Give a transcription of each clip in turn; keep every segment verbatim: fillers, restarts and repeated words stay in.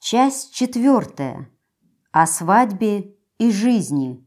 Часть четвертая. О свадьбе и жизни.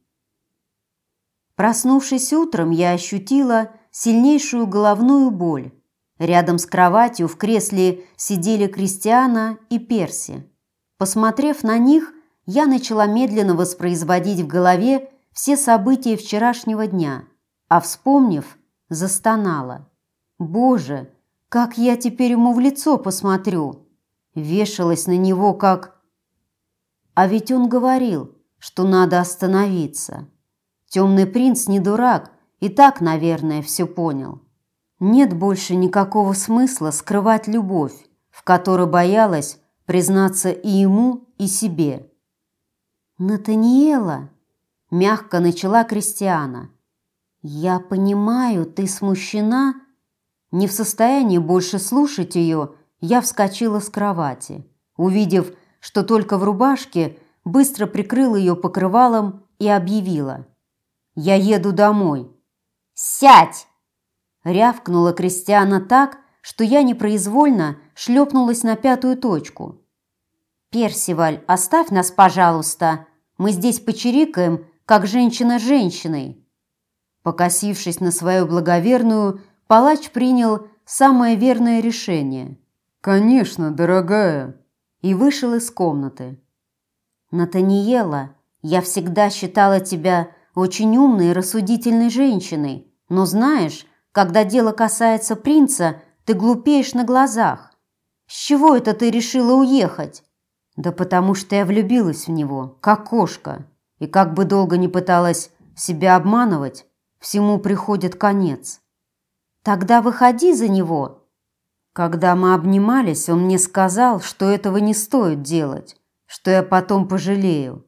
Проснувшись утром, я ощутила сильнейшую головную боль. Рядом с кроватью в кресле сидели Кристиана и Перси. Посмотрев на них, я начала медленно воспроизводить в голове все события вчерашнего дня, а вспомнив, застонала. «Боже, как я теперь ему в лицо посмотрю!» Вешалась на него, как... А ведь он говорил, что надо остановиться. Темный принц не дурак и так, наверное, все понял. Нет больше никакого смысла скрывать любовь, в которой боялась признаться и ему, и себе. «Натаниэла», – мягко начала Кристиана, – «я понимаю, ты смущена». Не в состоянии больше слушать ее, я вскочила с кровати. Увидев, что только в рубашке, быстро прикрыла ее покрывалом и объявила: «Я еду домой». «Сядь!» – рявкнула Кристиана так, что я непроизвольно шлепнулась на пятую точку. «Персиваль, оставь нас, пожалуйста. Мы здесь почирикаем, как женщина с женщиной». Покосившись на свою благоверную, палач принял самое верное решение. «Конечно, дорогая», и вышел из комнаты. «Натаниэла, я всегда считала тебя очень умной и рассудительной женщиной, но знаешь, когда дело касается принца, ты глупеешь на глазах. С чего это ты решила уехать?» «Да потому что я влюбилась в него, как кошка, и как бы долго ни пыталась себя обманывать, всему приходит конец». «Тогда выходи за него». Когда мы обнимались, он мне сказал, что этого не стоит делать, что я потом пожалею.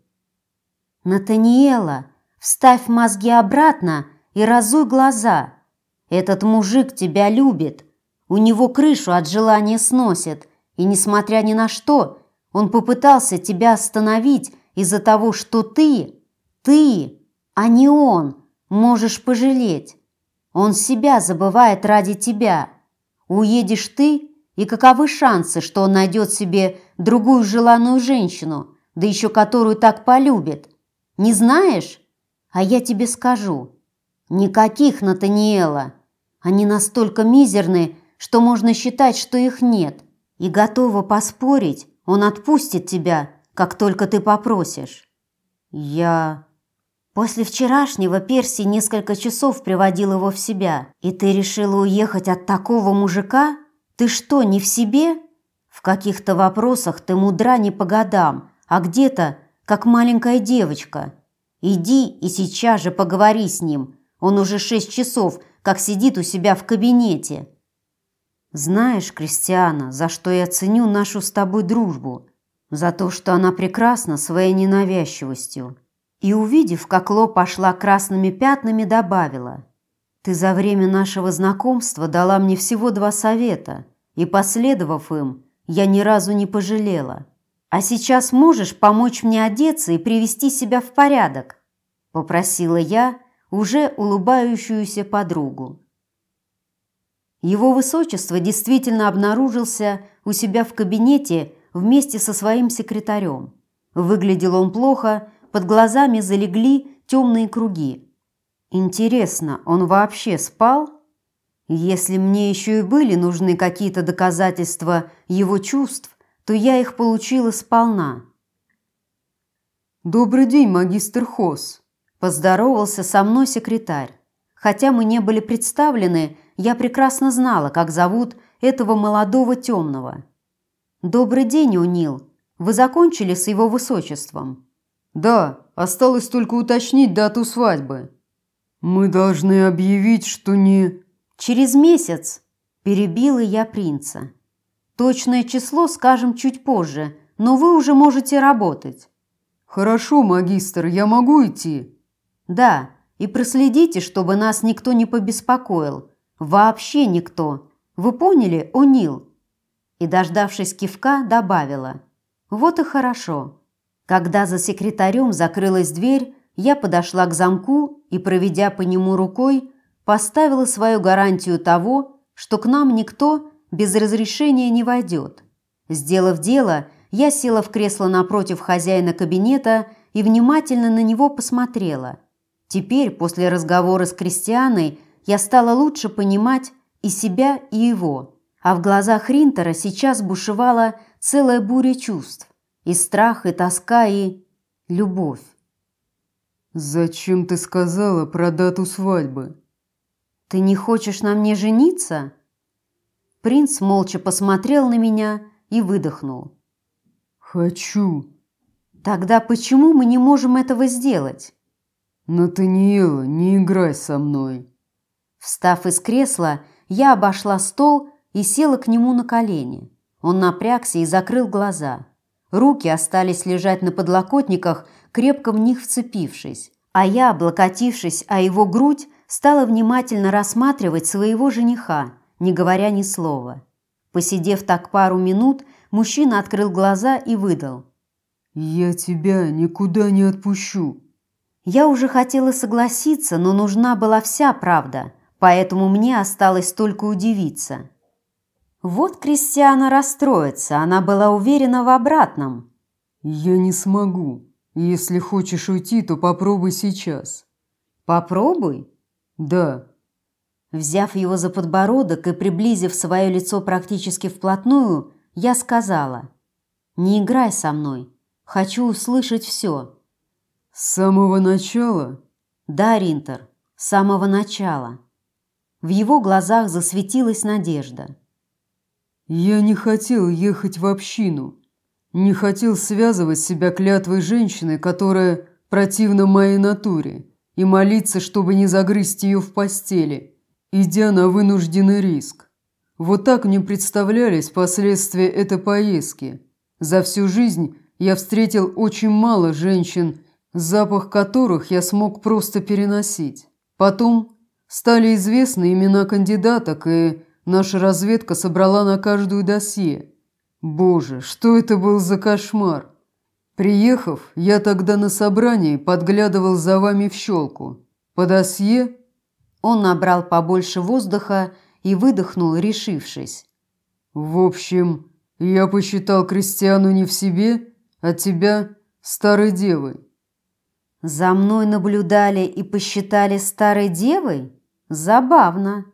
«Натаниэла, вставь мозги обратно и разуй глаза. Этот мужик тебя любит, у него крышу от желания сносит, и, несмотря ни на что, он попытался тебя остановить из-за того, что ты, ты, а не он, можешь пожалеть. Он себя забывает ради тебя. Уедешь ты, и каковы шансы, что он найдет себе другую желанную женщину, да еще которую так полюбит? Не знаешь? А я тебе скажу. Никаких, Натаниэла. Они настолько мизерны, что можно считать, что их нет. И готова поспорить, он отпустит тебя, как только ты попросишь. Я... После вчерашнего Перси несколько часов приводил его в себя, и ты решила уехать от такого мужика? Ты что, не в себе? В каких-то вопросах ты мудра не по годам, а где-то, как маленькая девочка. Иди и сейчас же поговори с ним. Он уже шесть часов, как сидит у себя в кабинете. Знаешь, Кристиана, за что я ценю нашу с тобой дружбу? За то, что она прекрасна своей ненавязчивостью. И, увидев, как Ло пошла красными пятнами, добавила: «Ты за время нашего знакомства дала мне всего два совета, и, последовав им, я ни разу не пожалела. А сейчас можешь помочь мне одеться и привести себя в порядок?» – попросила я уже улыбающуюся подругу. Его высочество действительно обнаружился у себя в кабинете вместе со своим секретарем. Выглядел он плохо, под глазами залегли темные круги. Интересно, он вообще спал? Если мне еще и были нужны какие-то доказательства его чувств, то я их получила сполна. «Добрый день, магистр Хос», – поздоровался со мной секретарь. Хотя мы не были представлены, я прекрасно знала, как зовут этого молодого темного. «Добрый день, Унил. Вы закончили с его высочеством?» «Да, осталось только уточнить дату свадьбы». «Мы должны объявить, что не...» «Через месяц», – перебила я принца. «Точное число скажем чуть позже, но вы уже можете работать». «Хорошо, магистр, я могу идти?» «Да, и проследите, чтобы нас никто не побеспокоил. Вообще никто. Вы поняли, О'Нил?» И, дождавшись кивка, добавила: «Вот и хорошо». Когда за секретарем закрылась дверь, я подошла к замку и, проведя по нему рукой, поставила свою гарантию того, что к нам никто без разрешения не войдет. Сделав дело, Я села в кресло напротив хозяина кабинета и внимательно на него посмотрела. Теперь, после разговора с Кристианой, я стала лучше понимать и себя, и его. А в глазах Ринтера сейчас бушевала целая буря чувств. И страх, и тоска, и любовь. «Зачем ты сказала про дату свадьбы?» «Ты не хочешь на мне жениться?» Принц молча посмотрел на меня и выдохнул. «Хочу». «Тогда почему мы не можем этого сделать?» «Натаниэла, не играй со мной». Встав из кресла, я обошла стол и села к нему на колени. Он напрягся и закрыл глаза. Руки остались лежать на подлокотниках, крепко в них вцепившись, а я, облокотившись о его грудь, стала внимательно рассматривать своего жениха, не говоря ни слова. Посидев так пару минут, мужчина открыл глаза и выдал: «Я тебя никуда не отпущу». Я уже хотела согласиться, но нужна была вся правда, поэтому мне осталось только удивиться. Вот Кристиана расстроится, она была уверена в обратном. «Я не смогу. Если хочешь уйти, то попробуй сейчас». «Попробуй?» «Да». Взяв его за подбородок и приблизив свое лицо практически вплотную, я сказала: «Не играй со мной. Хочу услышать все». «С самого начала?» «Да, Ринтер, с самого начала». В его глазах засветилась надежда. «Я не хотел ехать в общину. Не хотел связывать себя клятвой женщины, которая противна моей натуре, и молиться, чтобы не загрызть ее в постели, идя на вынужденный риск. Вот так мне представлялись последствия этой поездки. За всю жизнь я встретил очень мало женщин, запах которых я смог просто переносить. Потом стали известны имена кандидаток, и наша разведка собрала на каждую досье. Боже, что это был за кошмар! Приехав, я тогда на собрании подглядывал за вами в щелку. По досье...» Он набрал побольше воздуха и выдохнул, решившись. «В общем, я посчитал Кристиану не в себе, а тебя старой девой». «За мной наблюдали и посчитали старой девой? Забавно».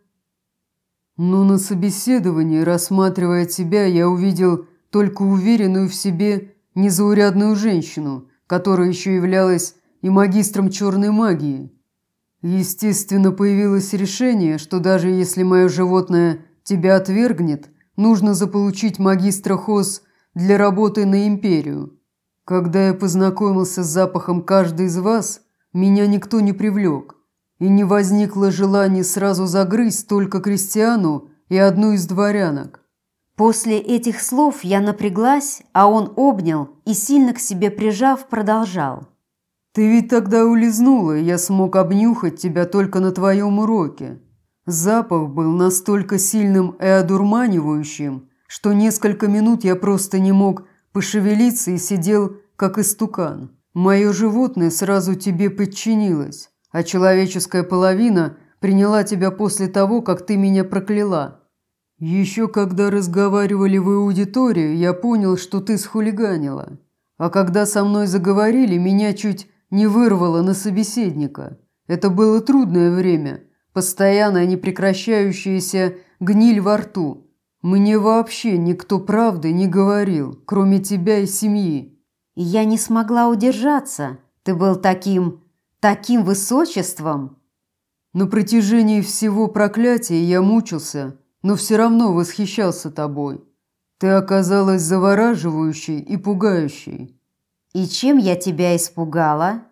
Но на собеседовании, рассматривая тебя, я увидел только уверенную в себе незаурядную женщину, которая еще являлась и магистром черной магии. Естественно, появилось решение, что даже если мое животное тебя отвергнет, нужно заполучить магистра Хоз для работы на империю. Когда я познакомился с запахом каждой из вас, меня никто не привлек. И не возникло желания сразу загрызть только Кристиану и одну из дворянок». После этих слов я напряглась, а он обнял и, сильно к себе прижав, продолжал. «Ты ведь тогда улизнула, и я смог обнюхать тебя только на твоем уроке. Запах был настолько сильным и одурманивающим, что несколько минут я просто не мог пошевелиться и сидел, как истукан. Мое животное сразу тебе подчинилось, а человеческая половина приняла тебя после того, как ты меня прокляла. Еще когда разговаривали в аудитории, я понял, что ты схулиганила. А когда со мной заговорили, меня чуть не вырвало на собеседника. Это было трудное время, постоянная непрекращающаяся гниль во рту. Мне вообще никто правды не говорил, кроме тебя и семьи». И я не смогла удержаться. Ты был таким... таким высочеством. На протяжении всего проклятия я мучился, но все равно восхищался тобой. Ты оказалась завораживающей и пугающей. И чем я тебя испугала?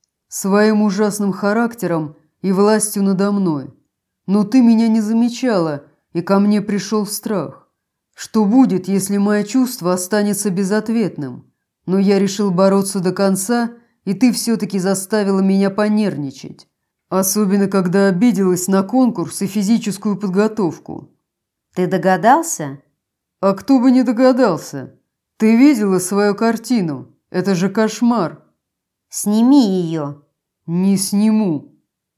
Своим ужасным характером и властью надо мной. Но ты меня не замечала, и ко мне пришел страх. Что будет, если мое чувство останется безответным? Но я решил бороться до конца, и ты все-таки заставила меня понервничать. Особенно, когда обиделась на конкурс и физическую подготовку. Ты догадался? А кто бы не догадался? Ты видела свою картину? Это же кошмар. Сними ее. Не сниму.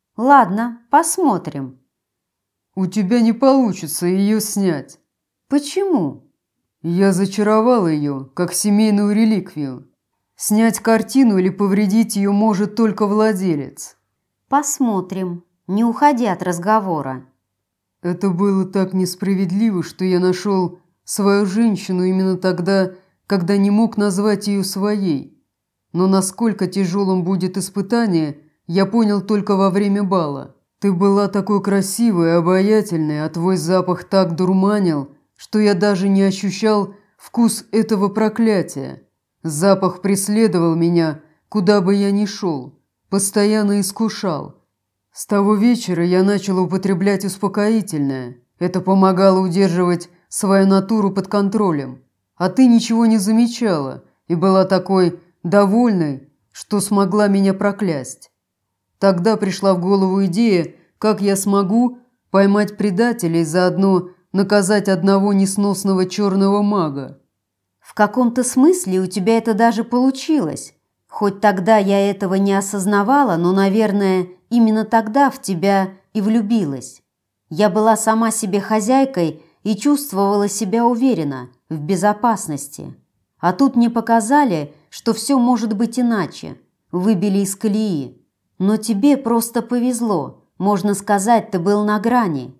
Ладно, посмотрим. У тебя не получится ее снять. Почему? Я зачаровал ее, как семейную реликвию. Снять картину или повредить ее может только владелец. Посмотрим. Не уходи от разговора. Это было так несправедливо, что я нашел свою женщину именно тогда, когда не мог назвать ее своей. Но насколько тяжелым будет испытание, я понял только во время бала. Ты была такой красивой и обаятельной, а твой запах так дурманил, что я даже не ощущал вкус этого проклятия. Запах преследовал меня, куда бы я ни шел, постоянно искушал. С того вечера я начал употреблять успокоительное. Это помогало удерживать свою натуру под контролем. А ты ничего не замечала и была такой довольной, что смогла меня проклясть. Тогда пришла в голову идея, как я смогу поймать предателей и заодно наказать одного несносного черного мага. В каком-то смысле у тебя это даже получилось. Хоть тогда я этого не осознавала, но, наверное, именно тогда в тебя и влюбилась. Я была сама себе хозяйкой и чувствовала себя уверенно, в безопасности. А тут мне показали, что все может быть иначе. Выбили из колеи. Но тебе просто повезло. Можно сказать, ты был на грани.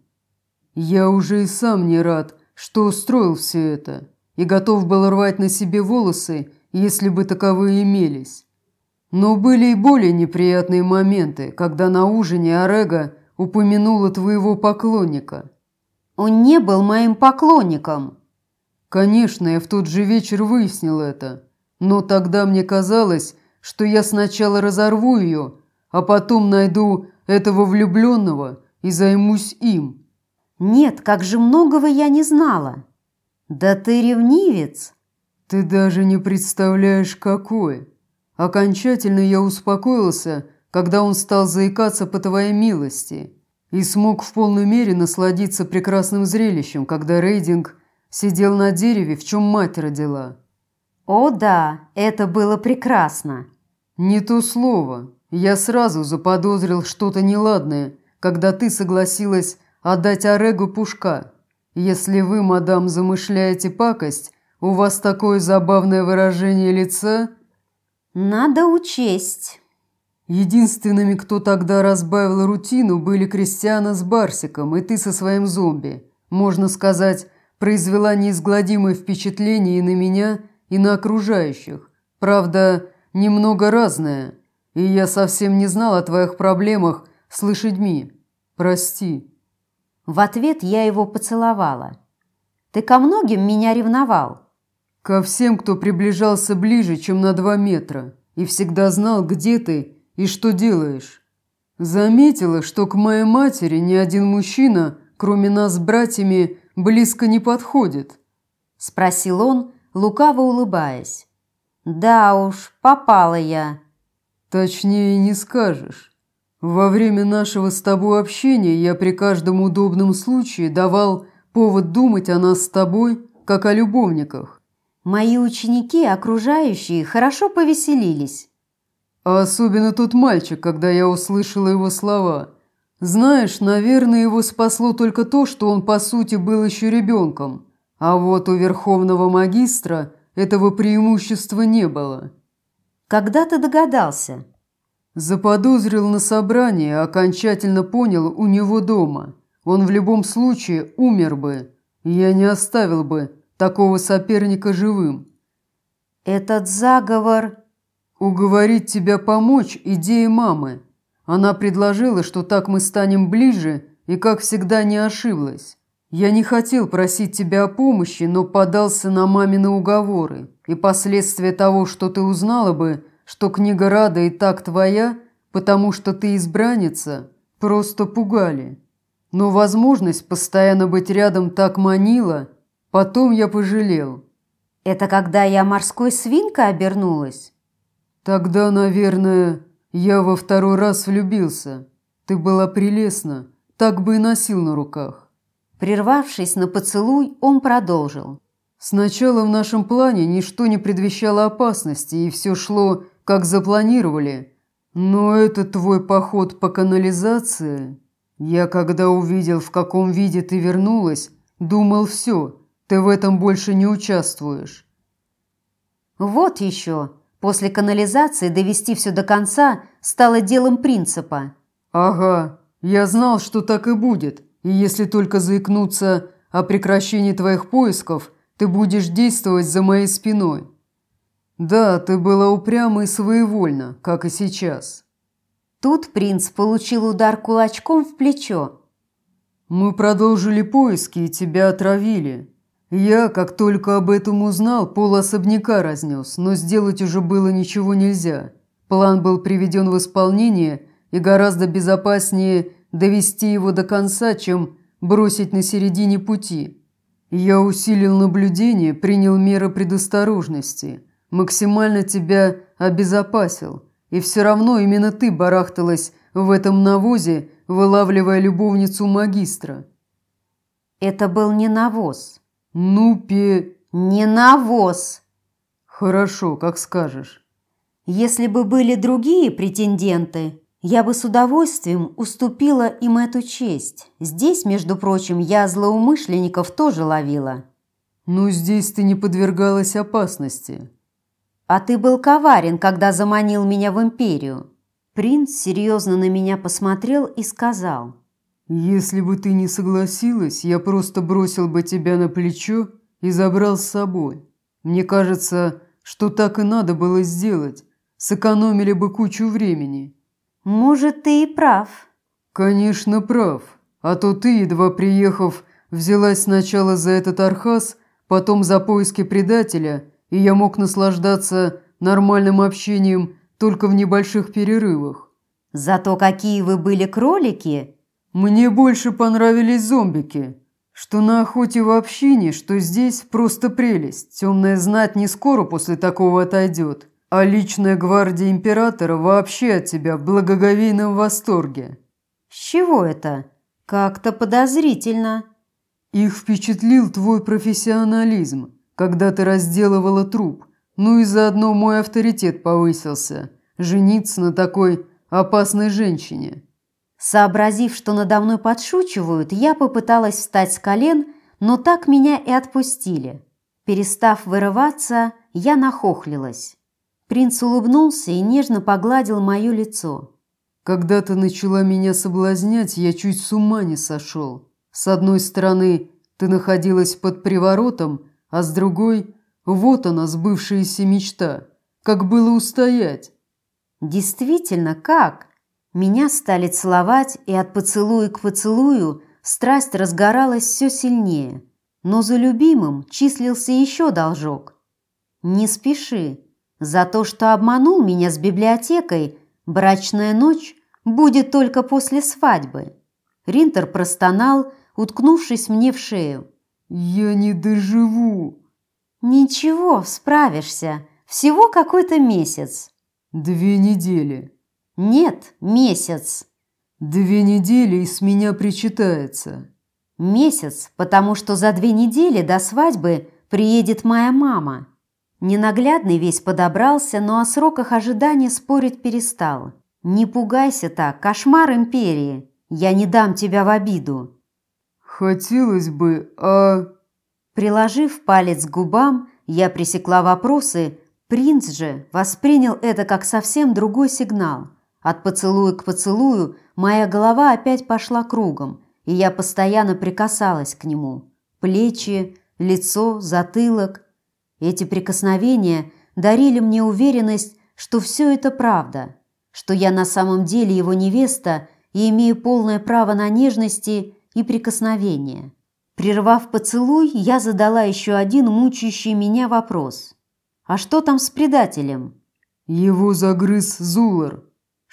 Я уже и сам не рад, что устроил все это, и готов был рвать на себе волосы, если бы таковые имелись. Но были и более неприятные моменты, когда на ужине Орега упомянула твоего поклонника. Он не был моим поклонником. Конечно, я в тот же вечер выяснил это, но тогда мне казалось, что я сначала разорву ее, а потом найду этого влюбленного и займусь им. Нет, как же многого я не знала. Да ты ревнивец. Ты даже не представляешь, какой. Окончательно я успокоился, когда он стал заикаться по твоей милости, и смог в полной мере насладиться прекрасным зрелищем, когда Рейдинг сидел на дереве, в чем мать родила. О да, это было прекрасно. Не то слово. Я сразу заподозрил что-то неладное, когда ты согласилась отдать Орегу Пушка. Если вы, мадам, замышляете пакость, у вас такое забавное выражение лица. Надо учесть. Единственными, кто тогда разбавил рутину, были Кристиана с Барсиком и ты со своим зомби. Можно сказать, произвела неизгладимое впечатление и на меня, и на окружающих. Правда, немного разное. И я совсем не знал о твоих проблемах с лошадьми. Прости. В ответ я его поцеловала. Ты ко многим меня ревновал? Ко всем, кто приближался ближе, чем на два метра, и всегда знал, где ты и что делаешь. Заметила, что к моей матери ни один мужчина, кроме нас с братьями, близко не подходит? Спросил он, лукаво улыбаясь. Да уж, попала я. Точнее не скажешь. Во время нашего с тобой общения я при каждом удобном случае давал повод думать о нас с тобой, как о любовниках. Мои ученики, окружающие, хорошо повеселились. А особенно тот мальчик, когда я услышала его слова. Знаешь, наверное, его спасло только то, что он по сути был еще ребенком. А вот у верховного магистра этого преимущества не было. Когда ты догадался? Заподозрил на собрании, а окончательно понял у него дома. Он в любом случае умер бы. Я не оставил бы такого соперника живым. Этот заговор... Уговорить тебя помочь идее мамы. Она предложила, что так мы станем ближе, и, как всегда, не ошиблась. Я не хотел просить тебя о помощи, но подался на мамины уговоры. И последствия того, что ты узнала бы, что книга Рада и так твоя, потому что ты избранница, просто пугали. Но возможность постоянно быть рядом так манила, потом я пожалел. Это когда я морской свинкой обернулась? Тогда, наверное, я во второй раз влюбился. Ты была прелестна, так бы и носил на руках. Прервавшись на поцелуй, он продолжил. Сначала в нашем плане ничто не предвещало опасности, и все шло, как запланировали. Но этот твой поход по канализации... Я, когда увидел, в каком виде ты вернулась, думал, все, Ты в этом больше не участвуешь». Вот еще. После канализации довести все до конца стало делом принципа. «Ага, я знал, что так и будет. И если только заикнуться о прекращении твоих поисков, ты будешь действовать за моей спиной. Да, ты была упряма и своевольна, как и сейчас». Тут принц получил удар кулачком в плечо. «Мы продолжили поиски и тебя отравили. Я, как только об этом узнал, пол особняка разнес, но сделать уже было ничего нельзя. План был приведен в исполнение, и гораздо безопаснее довести его до конца, чем бросить на середине пути. Я усилил наблюдение, принял меры предосторожности, максимально тебя обезопасил, и все равно именно ты барахталась в этом навозе, вылавливая любовницу магистра». Это был не навоз. «Ну, пе...» Не навоз. «Хорошо, как скажешь». Если бы были другие претенденты, я бы с удовольствием уступила им эту честь. Здесь, между прочим, я злоумышленников тоже ловила. «Ну, здесь ты не подвергалась опасности». А ты был коварен, когда заманил меня в империю. Принц серьезно на меня посмотрел и сказал: «Если бы ты не согласилась, я просто бросил бы тебя на плечо и забрал с собой. Мне кажется, что так и надо было сделать. Сэкономили бы кучу времени». Может, ты и прав. «Конечно, прав. А то ты, едва приехав, взялась сначала за этот архаз, потом за поиски предателя, и я мог наслаждаться нормальным общением только в небольших перерывах». Зато какие вы были кролики. «Мне больше понравились зомбики. Что на охоте в общине, что здесь просто прелесть. Темная знать не скоро после такого отойдет, а личная гвардия императора вообще от тебя в благоговейном восторге». С чего это? Как-то подозрительно. «Их впечатлил твой профессионализм, когда ты разделывала труп. Ну и заодно мой авторитет повысился. Жениться на такой опасной женщине». Сообразив, что надо мной подшучивают, я попыталась встать с колен, но так меня и отпустили. Перестав вырываться, я нахохлилась. Принц улыбнулся и нежно погладил мое лицо. «Когда ты начала меня соблазнять, я чуть с ума не сошел. С одной стороны, ты находилась под приворотом, а с другой – вот она, сбывшаяся мечта. Как было устоять?» Действительно, как? Меня стали целовать, и от поцелуя к поцелую страсть разгоралась все сильнее. Но за любимым числился еще должок. Не спеши. За то, что обманул меня с библиотекой, брачная ночь будет только после свадьбы. Ринтер простонал, уткнувшись мне в шею. «Я не доживу». Ничего, справишься. Всего какой-то месяц. «Две недели». Нет, месяц. «Две недели и с меня причитается». Месяц, потому что за две недели до свадьбы приедет моя мама. Ненаглядный весь подобрался, но о сроках ожидания спорить перестал. Не пугайся так, кошмар империи. Я не дам тебя в обиду. «Хотелось бы, а...» Приложив палец к губам, я пресекла вопросы. Принц же воспринял это как совсем другой сигнал. От поцелуя к поцелую моя голова опять пошла кругом, и я постоянно прикасалась к нему. Плечи, лицо, затылок. Эти прикосновения дарили мне уверенность, что все это правда, что я на самом деле его невеста и имею полное право на нежности и прикосновения. Прервав поцелуй, я задала еще один мучающий меня вопрос. «А что там с предателем?» «Его загрыз Зулар».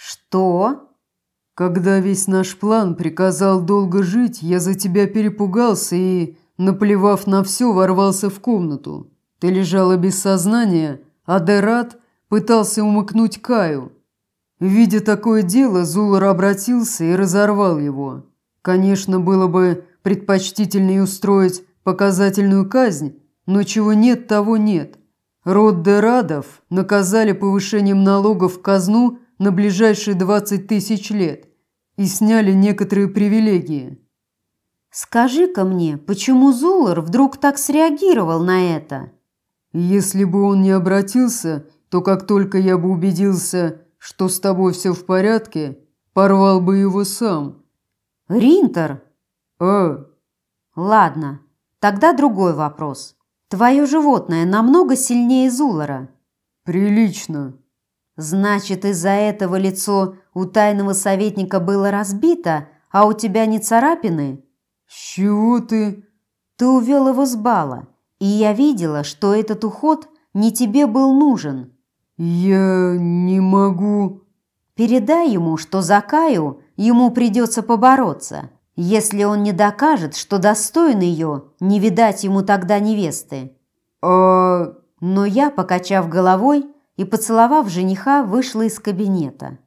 «Что?» «Когда весь наш план приказал долго жить, я за тебя перепугался и, наплевав на все, ворвался в комнату. Ты лежала без сознания, а Дерат пытался умыкнуть Каю. Видя такое дело, Зулар обратился и разорвал его. Конечно, было бы предпочтительнее устроить показательную казнь, но чего нет, того нет. Род Дерадов наказали повышением налогов в казну на ближайшие двадцать тысяч лет и сняли некоторые привилегии». Скажи-ка мне, почему Зулар вдруг так среагировал на это? Если бы он не обратился, то как только я бы убедился, что с тобой все в порядке, порвал бы его сам. Ринтер? А? Ладно, тогда другой вопрос. Твое животное намного сильнее Зулара? Прилично. Значит, из-за этого лицо у тайного советника было разбито, а у тебя не царапины? С чего ты? Ты увел его с бала, и я видела, что этот уход не тебе был нужен. Я не могу. Передай ему, что за Каю ему придется побороться. Если он не докажет, что достоин ее, не видать ему тогда невесты. А... Но я, покачав головой и поцеловав жениха, вышла из кабинета.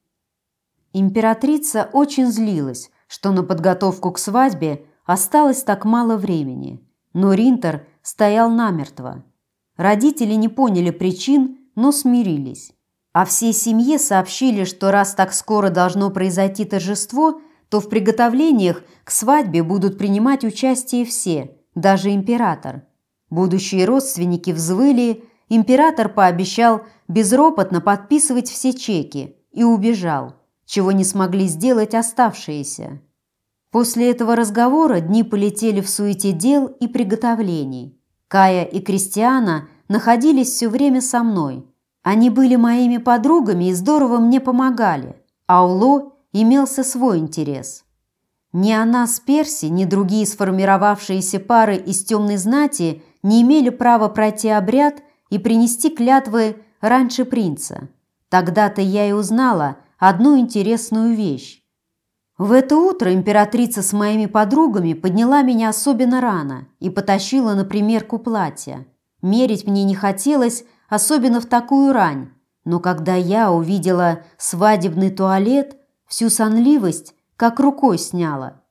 Императрица очень злилась, что на подготовку к свадьбе осталось так мало времени. Но Ринтер стоял намертво. Родители не поняли причин, но смирились. А всей семье сообщили, что раз так скоро должно произойти торжество, то в приготовлениях к свадьбе будут принимать участие все, даже император. Будущие родственники взвыли, император пообещал безропотно подписывать все чеки и убежал, чего не смогли сделать оставшиеся. После этого разговора дни полетели в суете дел и приготовлений. Кая и Кристиана находились все время со мной. Они были моими подругами и здорово мне помогали, а у Ло имелся свой интерес. Ни она с Перси, ни другие сформировавшиеся пары из темной знати не имели права пройти обряд и принести клятвы раньше принца. Тогда-то я и узнала одну интересную вещь. В это утро императрица с моими подругами подняла меня особенно рано и потащила на примерку платья. Мерить мне не хотелось, особенно в такую рань, но когда я увидела свадебный туалет, всю сонливость как рукой сняла.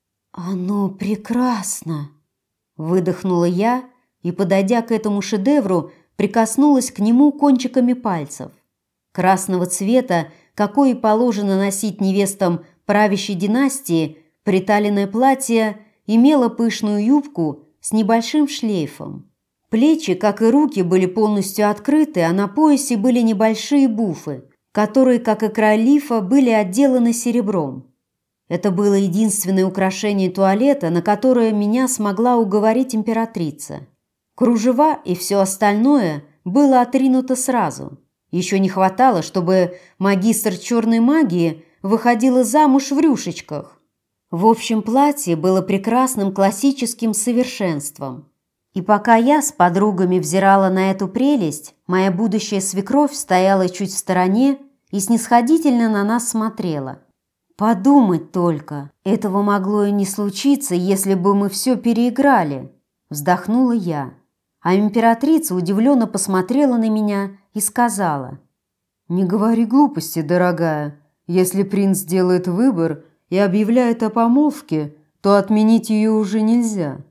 «Оно прекрасно!» – выдохнула я и, подойдя к этому шедевру, прикоснулась к нему кончиками пальцев. Красного цвета, какой и положено носить невестам правящей династии, приталенное платье имело пышную юбку с небольшим шлейфом. Плечи, как и руки, были полностью открыты, а на поясе были небольшие буфы, которые, как и край лифа, были отделаны серебром. Это было единственное украшение туалета, на которое меня смогла уговорить императрица. Кружева и все остальное было отринуто сразу. Еще не хватало, чтобы магистр черной магии выходила замуж в рюшечках. В общем, платье было прекрасным классическим совершенством. И пока я с подругами взирала на эту прелесть, моя будущая свекровь стояла чуть в стороне и снисходительно на нас смотрела. «Подумать только, этого могло и не случиться, если бы мы все переиграли», – вздохнула я. А императрица удивленно посмотрела на меня и сказала: «Не говори глупости, дорогая. Если принц делает выбор и объявляет о помолвке, то отменить ее уже нельзя».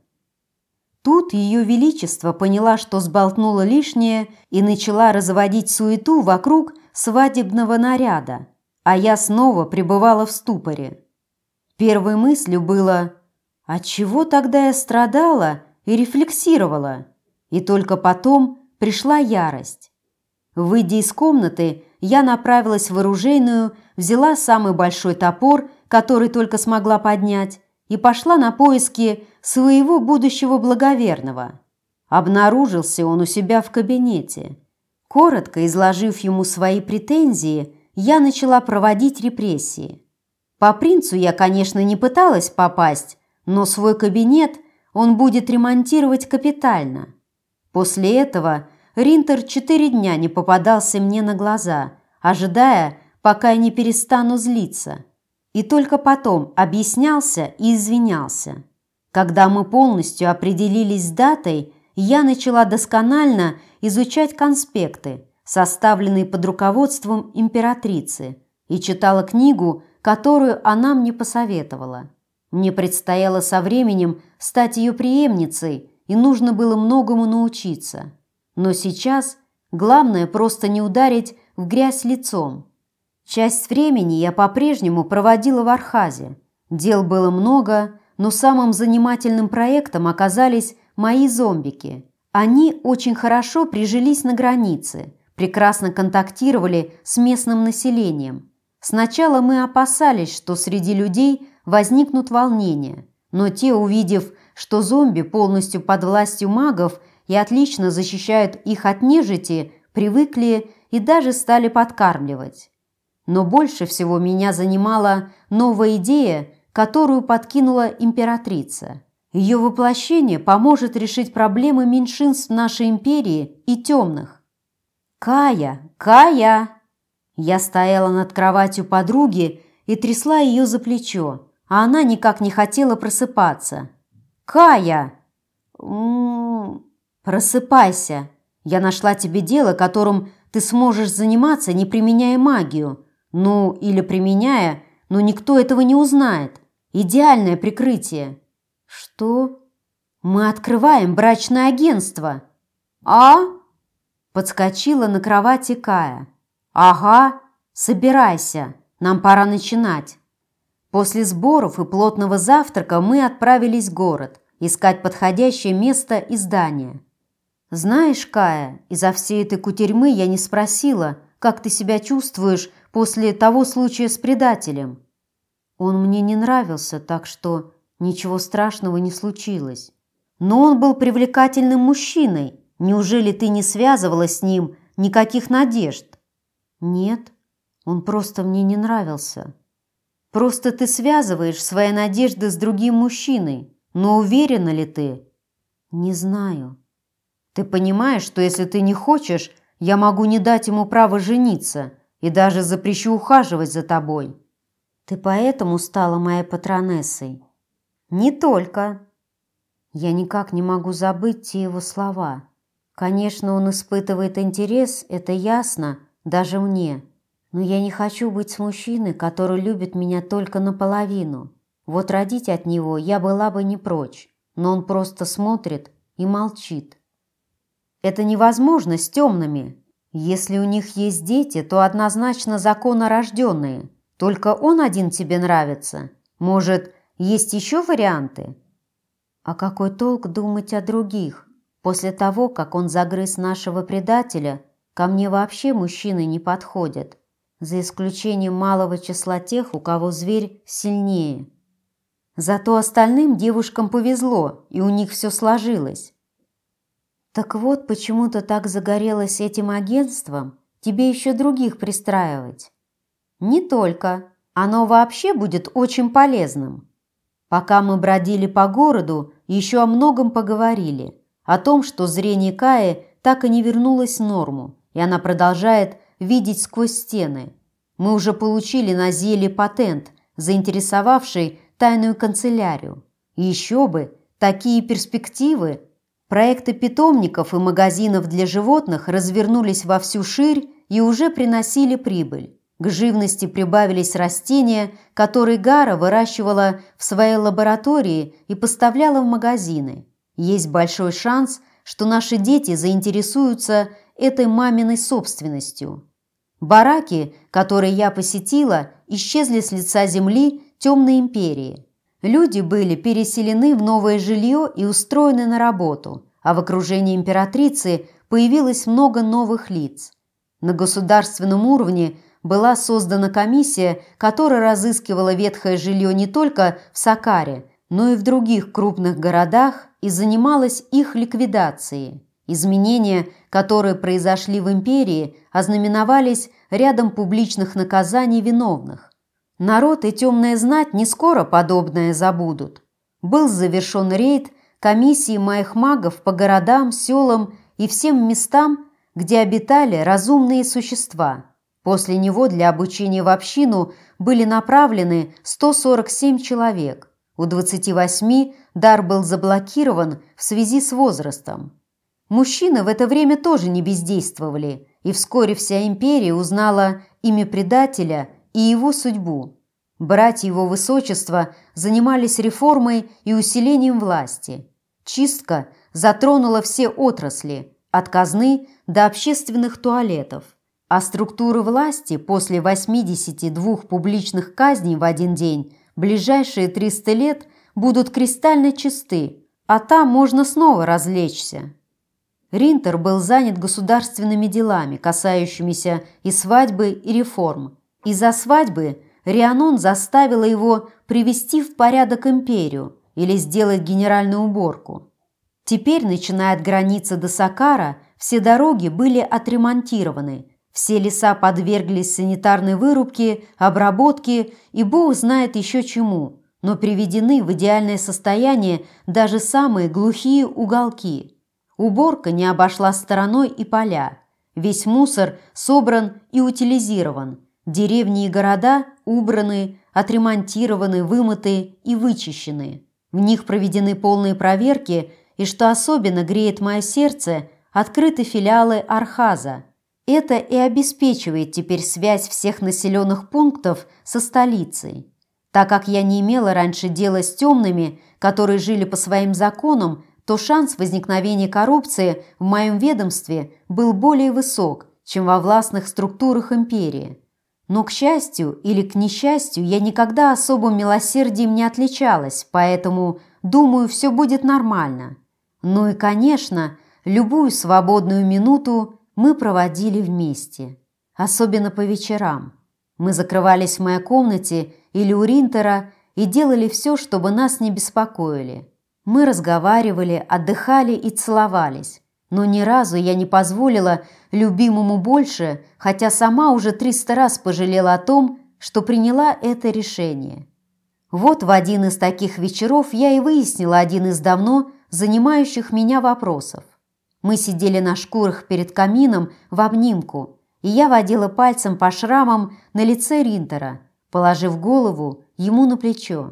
Тут ее величество поняла, что сболтнула лишнее, и начала разводить суету вокруг свадебного наряда, а я снова пребывала в ступоре. Первой мыслью было: отчего тогда я страдала и рефлексировала? И только потом пришла ярость. Выйдя из комнаты, я направилась в оружейную, взяла самый большой топор, который только смогла поднять, и пошла на поиски своего будущего благоверного. Обнаружился он у себя в кабинете. Коротко изложив ему свои претензии, я начала проводить репрессии. По принцу я, конечно, не пыталась попасть, но свой кабинет он будет ремонтировать капитально. После этого Ринтер четыре дня не попадался мне на глаза, ожидая, пока я не перестану злиться. И только потом объяснялся и извинялся. Когда мы полностью определились с датой, я начала досконально изучать конспекты, составленные под руководством императрицы, и читала книгу, которую она мне посоветовала. Мне предстояло со временем стать ее преемницей, и нужно было многому научиться. Но сейчас главное просто не ударить в грязь лицом. Часть времени я по-прежнему проводила в Архазе. Дел было много, но самым занимательным проектом оказались мои зомбики. Они очень хорошо прижились на границе, прекрасно контактировали с местным населением. Сначала мы опасались, что среди людей возникнут волнения, но те, увидев, что зомби полностью под властью магов и отлично защищают их от нежити, привыкли и даже стали подкармливать. Но больше всего меня занимала новая идея, которую подкинула императрица. Ее воплощение поможет решить проблемы меньшинств нашей империи и темных. «Кая! Кая!» Я стояла над кроватью подруги и трясла ее за плечо, а она никак не хотела просыпаться. «Кая! М-м-м, просыпайся! Я нашла тебе дело, которым ты сможешь заниматься, не применяя магию. Ну, или применяя, но никто этого не узнает. Идеальное прикрытие». «Что?» «Мы открываем брачное агентство». «А?» Подскочила на кровати Кая. «Ага, собирайся, нам пора начинать». После сборов и плотного завтрака мы отправились в город искать подходящее место и здание. «Знаешь, Кая, из-за всей этой кутерьмы я не спросила, как ты себя чувствуешь после того случая с предателем. Он мне не нравился, так что ничего страшного не случилось. Но он был привлекательным мужчиной. Неужели ты не связывала с ним никаких надежд?» «Нет, он просто мне не нравился». «Просто ты связываешь свои надежды с другим мужчиной. Но уверена ли ты?» «Не знаю». «Ты понимаешь, что если ты не хочешь, я могу не дать ему права жениться и даже запрещу ухаживать за тобой». «Ты поэтому стала моей патронессой?» «Не только». Я никак не могу забыть те его слова. Конечно, он испытывает интерес, это ясно, даже мне. Но я не хочу быть с мужчиной, который любит меня только наполовину. Вот родить от него я была бы не прочь, но он просто смотрит и молчит. Это невозможно с темными. Если у них есть дети, то однозначно законнорожденные. Только он один тебе нравится. Может, есть еще варианты? А какой толк думать о других? После того, как он загрыз нашего предателя, ко мне вообще мужчины не подходят, за исключением малого числа тех, у кого зверь сильнее. Зато остальным девушкам повезло, и у них все сложилось. Так вот, почему ты так загорелась этим агентством, тебе еще других пристраивать. Не только. Оно вообще будет очень полезным. Пока мы бродили по городу, еще о многом поговорили. О том, что зрение Каи так и не вернулось в норму, и она продолжает видеть сквозь стены. Мы уже получили на зелье патент, заинтересовавший тайную канцелярию. И еще бы, такие перспективы. Проекты питомников и магазинов для животных развернулись во всю ширь и уже приносили прибыль. К живности прибавились растения, которые Гара выращивала в своей лаборатории и поставляла в магазины. Есть большой шанс, что наши дети заинтересуются этой маминой собственностью. Бараки, которые я посетила, исчезли с лица земли темной империи. Люди были переселены в новое жилье и устроены на работу, а в окружении императрицы появилось много новых лиц. На государственном уровне была создана комиссия, которая разыскивала ветхое жилье не только в Сакаре, но и в других крупных городах и занималась их ликвидацией. Изменения, которые произошли в империи, ознаменовались рядом публичных наказаний виновных. Народ и темная знать не скоро подобное забудут. Был завершен рейд комиссии моих магов по городам, селам и всем местам, где обитали разумные существа. После него для обучения в общину были направлены сто сорок семь человек. У двадцати восьми дар был заблокирован в связи с возрастом. Мужчины в это время тоже не бездействовали, и вскоре вся империя узнала имя предателя и его судьбу. Братья его высочества занимались реформой и усилением власти. Чистка затронула все отрасли, от казны до общественных туалетов. А структуры власти после восьмидесяти двух публичных казней в один день ближайшие триста лет будут кристально чисты, а там можно снова развлечься. Ринтер был занят государственными делами, касающимися и свадьбы, и реформ. Из-за свадьбы Рианон заставила его привести в порядок империю или сделать генеральную уборку. Теперь, начиная от границы до Сакара, все дороги были отремонтированы, все леса подверглись санитарной вырубке, обработке и бог знает еще чему, но приведены в идеальное состояние даже самые глухие уголки. Уборка не обошла стороной и поля. Весь мусор собран и утилизирован. Деревни и города убраны, отремонтированы, вымыты и вычищены. В них проведены полные проверки, и, что особенно греет мое сердце, открыты филиалы Архаза. Это и обеспечивает теперь связь всех населенных пунктов со столицей. Так как я не имела раньше дела с темными, которые жили по своим законам, то шанс возникновения коррупции в моем ведомстве был более высок, чем во властных структурах империи. Но, к счастью или к несчастью, я никогда особым милосердием не отличалась, поэтому, думаю, все будет нормально. Ну и, конечно, любую свободную минуту мы проводили вместе, особенно по вечерам. Мы закрывались в моей комнате или у Ринтера и делали все, чтобы нас не беспокоили. Мы разговаривали, отдыхали и целовались, но ни разу я не позволила любимому больше, хотя сама уже триста раз пожалела о том, что приняла это решение. Вот в один из таких вечеров я и выяснила один из давно занимающих меня вопросов. Мы сидели на шкурах перед камином в обнимку, и я водила пальцем по шрамам на лице Ринтера, положив голову ему на плечо.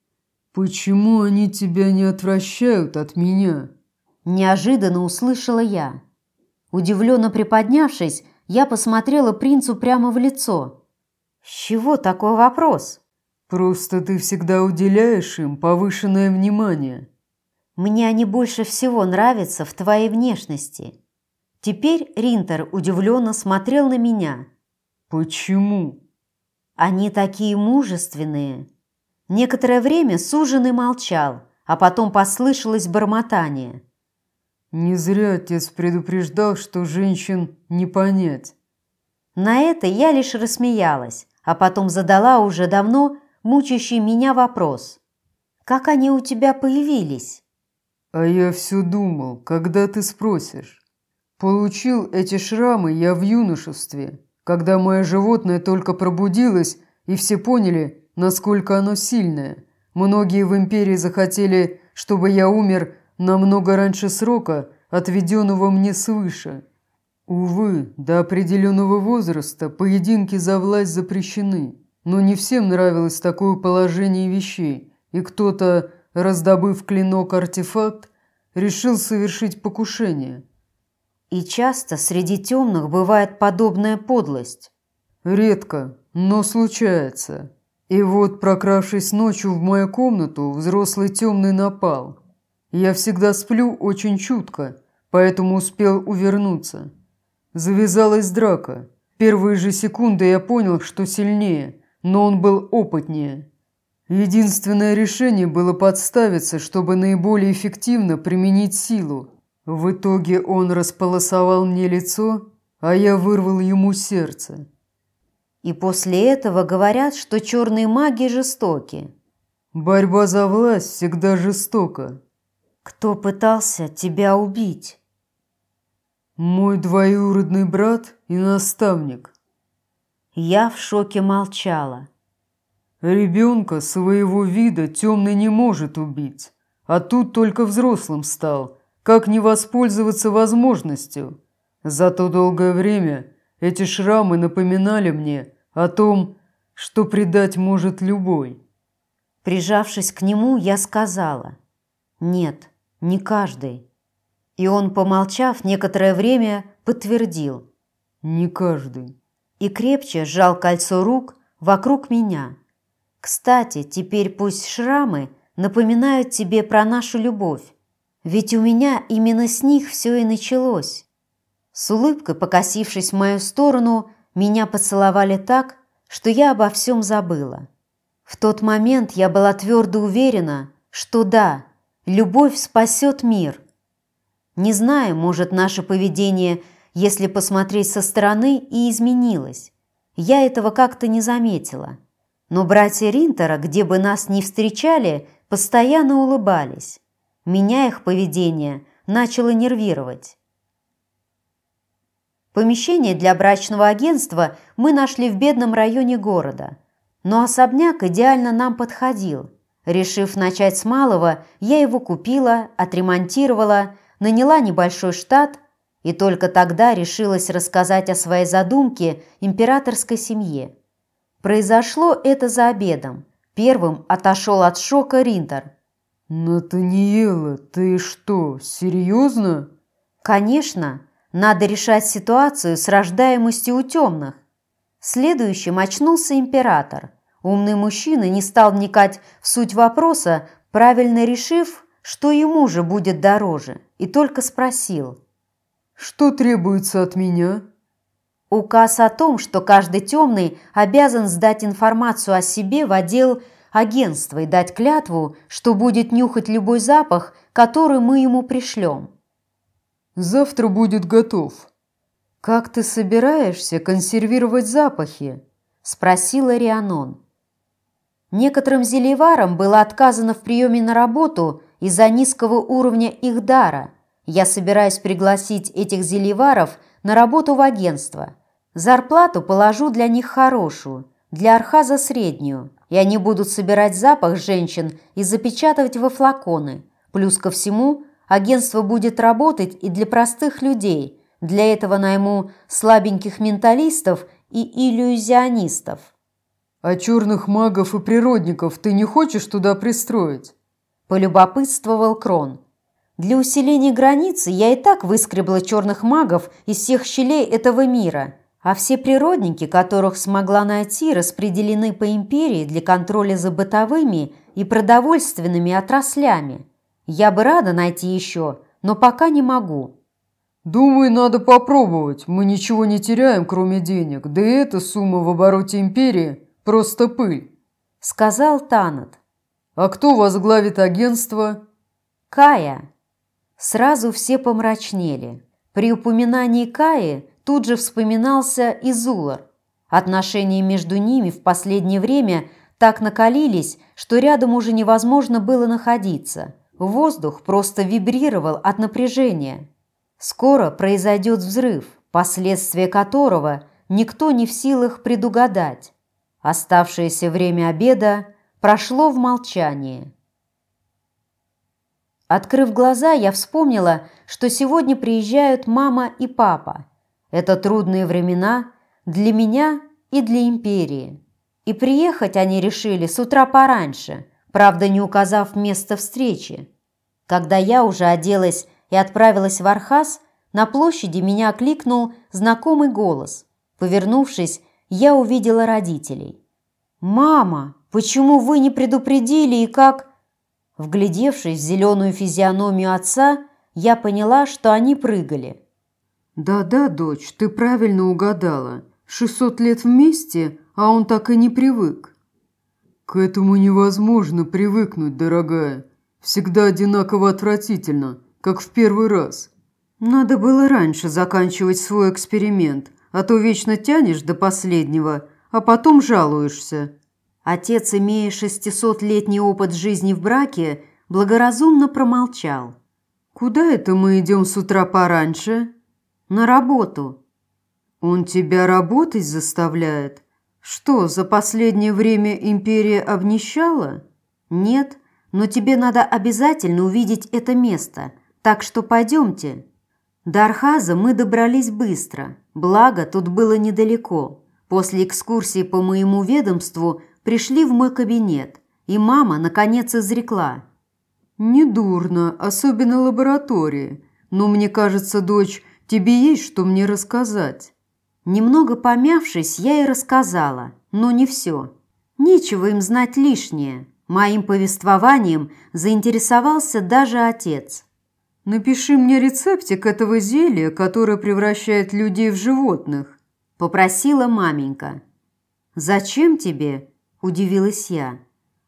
«Почему они тебя не отвращают от меня?» Неожиданно услышала я. Удивленно приподнявшись, я посмотрела принцу прямо в лицо. «С чего такой вопрос?» «Просто ты всегда уделяешь им повышенное внимание». «Мне они больше всего нравятся в твоей внешности». Теперь Ринтер удивленно смотрел на меня. «Почему?» «Они такие мужественные». Некоторое время суженый молчал, а потом послышалось бормотание. «Не зря отец предупреждал, что женщин не понять». На это я лишь рассмеялась, а потом задала уже давно мучающий меня вопрос. «Как они у тебя появились?» «А я все думал, когда ты спросишь. Получил эти шрамы я в юношестве, когда мое животное только пробудилось, и все поняли, насколько оно сильное. Многие в империи захотели, чтобы я умер намного раньше срока, отведенного мне свыше. Увы, до определенного возраста поединки за власть запрещены, но не всем нравилось такое положение вещей, и кто-то, раздобыв клинок-артефакт, решил совершить покушение». «И часто среди темных бывает подобная подлость?» «Редко, но случается. И вот, прокравшись ночью в мою комнату, взрослый темный напал. Я всегда сплю очень чутко, поэтому успел увернуться. Завязалась драка. Первые же секунды я понял, что сильнее, но он был опытнее. Единственное решение было подставиться, чтобы наиболее эффективно применить силу. В итоге он располосовал мне лицо, а я вырвал ему сердце». И после этого говорят, что черные маги жестоки. «Борьба за власть всегда жестока». «Кто пытался тебя убить?» «Мой двоюродный брат и наставник». Я в шоке молчала. «Ребенка своего вида темный не может убить, а тут только взрослым стал. Как не воспользоваться возможностью? Зато долгое время эти шрамы напоминали мне о том, что предать может любой». Прижавшись к нему, я сказала: «Нет, не каждый». И он, помолчав некоторое время, подтвердил: «Не каждый». И крепче сжал кольцо рук вокруг меня. «Кстати, теперь пусть шрамы напоминают тебе про нашу любовь, ведь у меня именно с них все и началось». С улыбкой, покосившись в мою сторону, меня поцеловали так, что я обо всем забыла. В тот момент я была твердо уверена, что да, любовь спасет мир. Не знаю, может, наше поведение, если посмотреть со стороны, и изменилось. Я этого как-то не заметила. Но братья Ринтера, где бы нас ни встречали, постоянно улыбались. Меня их поведение начало нервировать. Помещение для брачного агентства мы нашли в бедном районе города. Но особняк идеально нам подходил. Решив начать с малого, я его купила, отремонтировала, наняла небольшой штат и только тогда решилась рассказать о своей задумке императорской семье. Произошло это за обедом. Первым отошел от шока Ринтер. «Натаниэла, ты что, серьезно?» «Конечно, надо решать ситуацию с рождаемостью у темных». Следующим очнулся император. Умный мужчина не стал вникать в суть вопроса, правильно решив, что ему же будет дороже, и только спросил. «Что требуется от меня?» Указ о том, что каждый темный обязан сдать информацию о себе в отдел агентства и дать клятву, что будет нюхать любой запах, который мы ему пришлем. «Завтра будет готов». «Как ты собираешься консервировать запахи?» – спросила Рианон. Некоторым зельеварам было отказано в приеме на работу из-за низкого уровня их дара. Я собираюсь пригласить этих зельеваров на работу в агентство. Зарплату положу для них хорошую, для Архаза среднюю, и они будут собирать запах женщин и запечатывать во флаконы. Плюс ко всему, агентство будет работать и для простых людей. Для этого найму слабеньких менталистов и иллюзионистов. «А черных магов и природников ты не хочешь туда пристроить?» – полюбопытствовал Крон. «Для усиления границы я и так выскребла черных магов из всех щелей этого мира, а все природники, которых смогла найти, распределены по империи для контроля за бытовыми и продовольственными отраслями. Я бы рада найти еще, но пока не могу». «Думаю, надо попробовать. Мы ничего не теряем, кроме денег. Да и эта сумма в обороте империи – просто пыль», – сказал Танат. «А кто возглавит агентство?» «Кая». Сразу все помрачнели. При упоминании Каи тут же вспоминался Изулар. Отношения между ними в последнее время так накалились, что рядом уже невозможно было находиться. Воздух просто вибрировал от напряжения. Скоро произойдет взрыв, последствия которого никто не в силах предугадать. Оставшееся время обеда прошло в молчании. Открыв глаза, я вспомнила, что сегодня приезжают мама и папа. Это трудные времена для меня и для империи. И приехать они решили с утра пораньше, правда, не указав место встречи. Когда я уже оделась и отправилась в Архаз, на площади меня окликнул знакомый голос. Повернувшись, я увидела родителей. «Мама, почему вы не предупредили и как...» Вглядевшись в зеленую физиономию отца, я поняла, что они прыгали. «Да-да, дочь, ты правильно угадала. Шестьсот лет вместе, а он так и не привык». «К этому невозможно привыкнуть, дорогая. Всегда одинаково отвратительно, как в первый раз». «Надо было раньше заканчивать свой эксперимент, а то вечно тянешь до последнего, а потом жалуешься». Отец, имея шестисотлетний опыт жизни в браке, благоразумно промолчал. «Куда это мы идем с утра пораньше?» «На работу». «Он тебя работать заставляет? Что, за последнее время империя обнищала?» «Нет, но тебе надо обязательно увидеть это место, так что пойдемте». До Архаза мы добрались быстро, благо тут было недалеко. После экскурсии по моему ведомству пришли в мой кабинет, и мама, наконец, изрекла. «Недурно, особенно лаборатории. Но мне кажется, дочь, тебе есть что мне рассказать». Немного помявшись, я и рассказала, но не все. Нечего им знать лишнее. Моим повествованием заинтересовался даже отец. «Напиши мне рецептик этого зелья, которое превращает людей в животных», – попросила маменька. «Зачем тебе?» – удивилась я.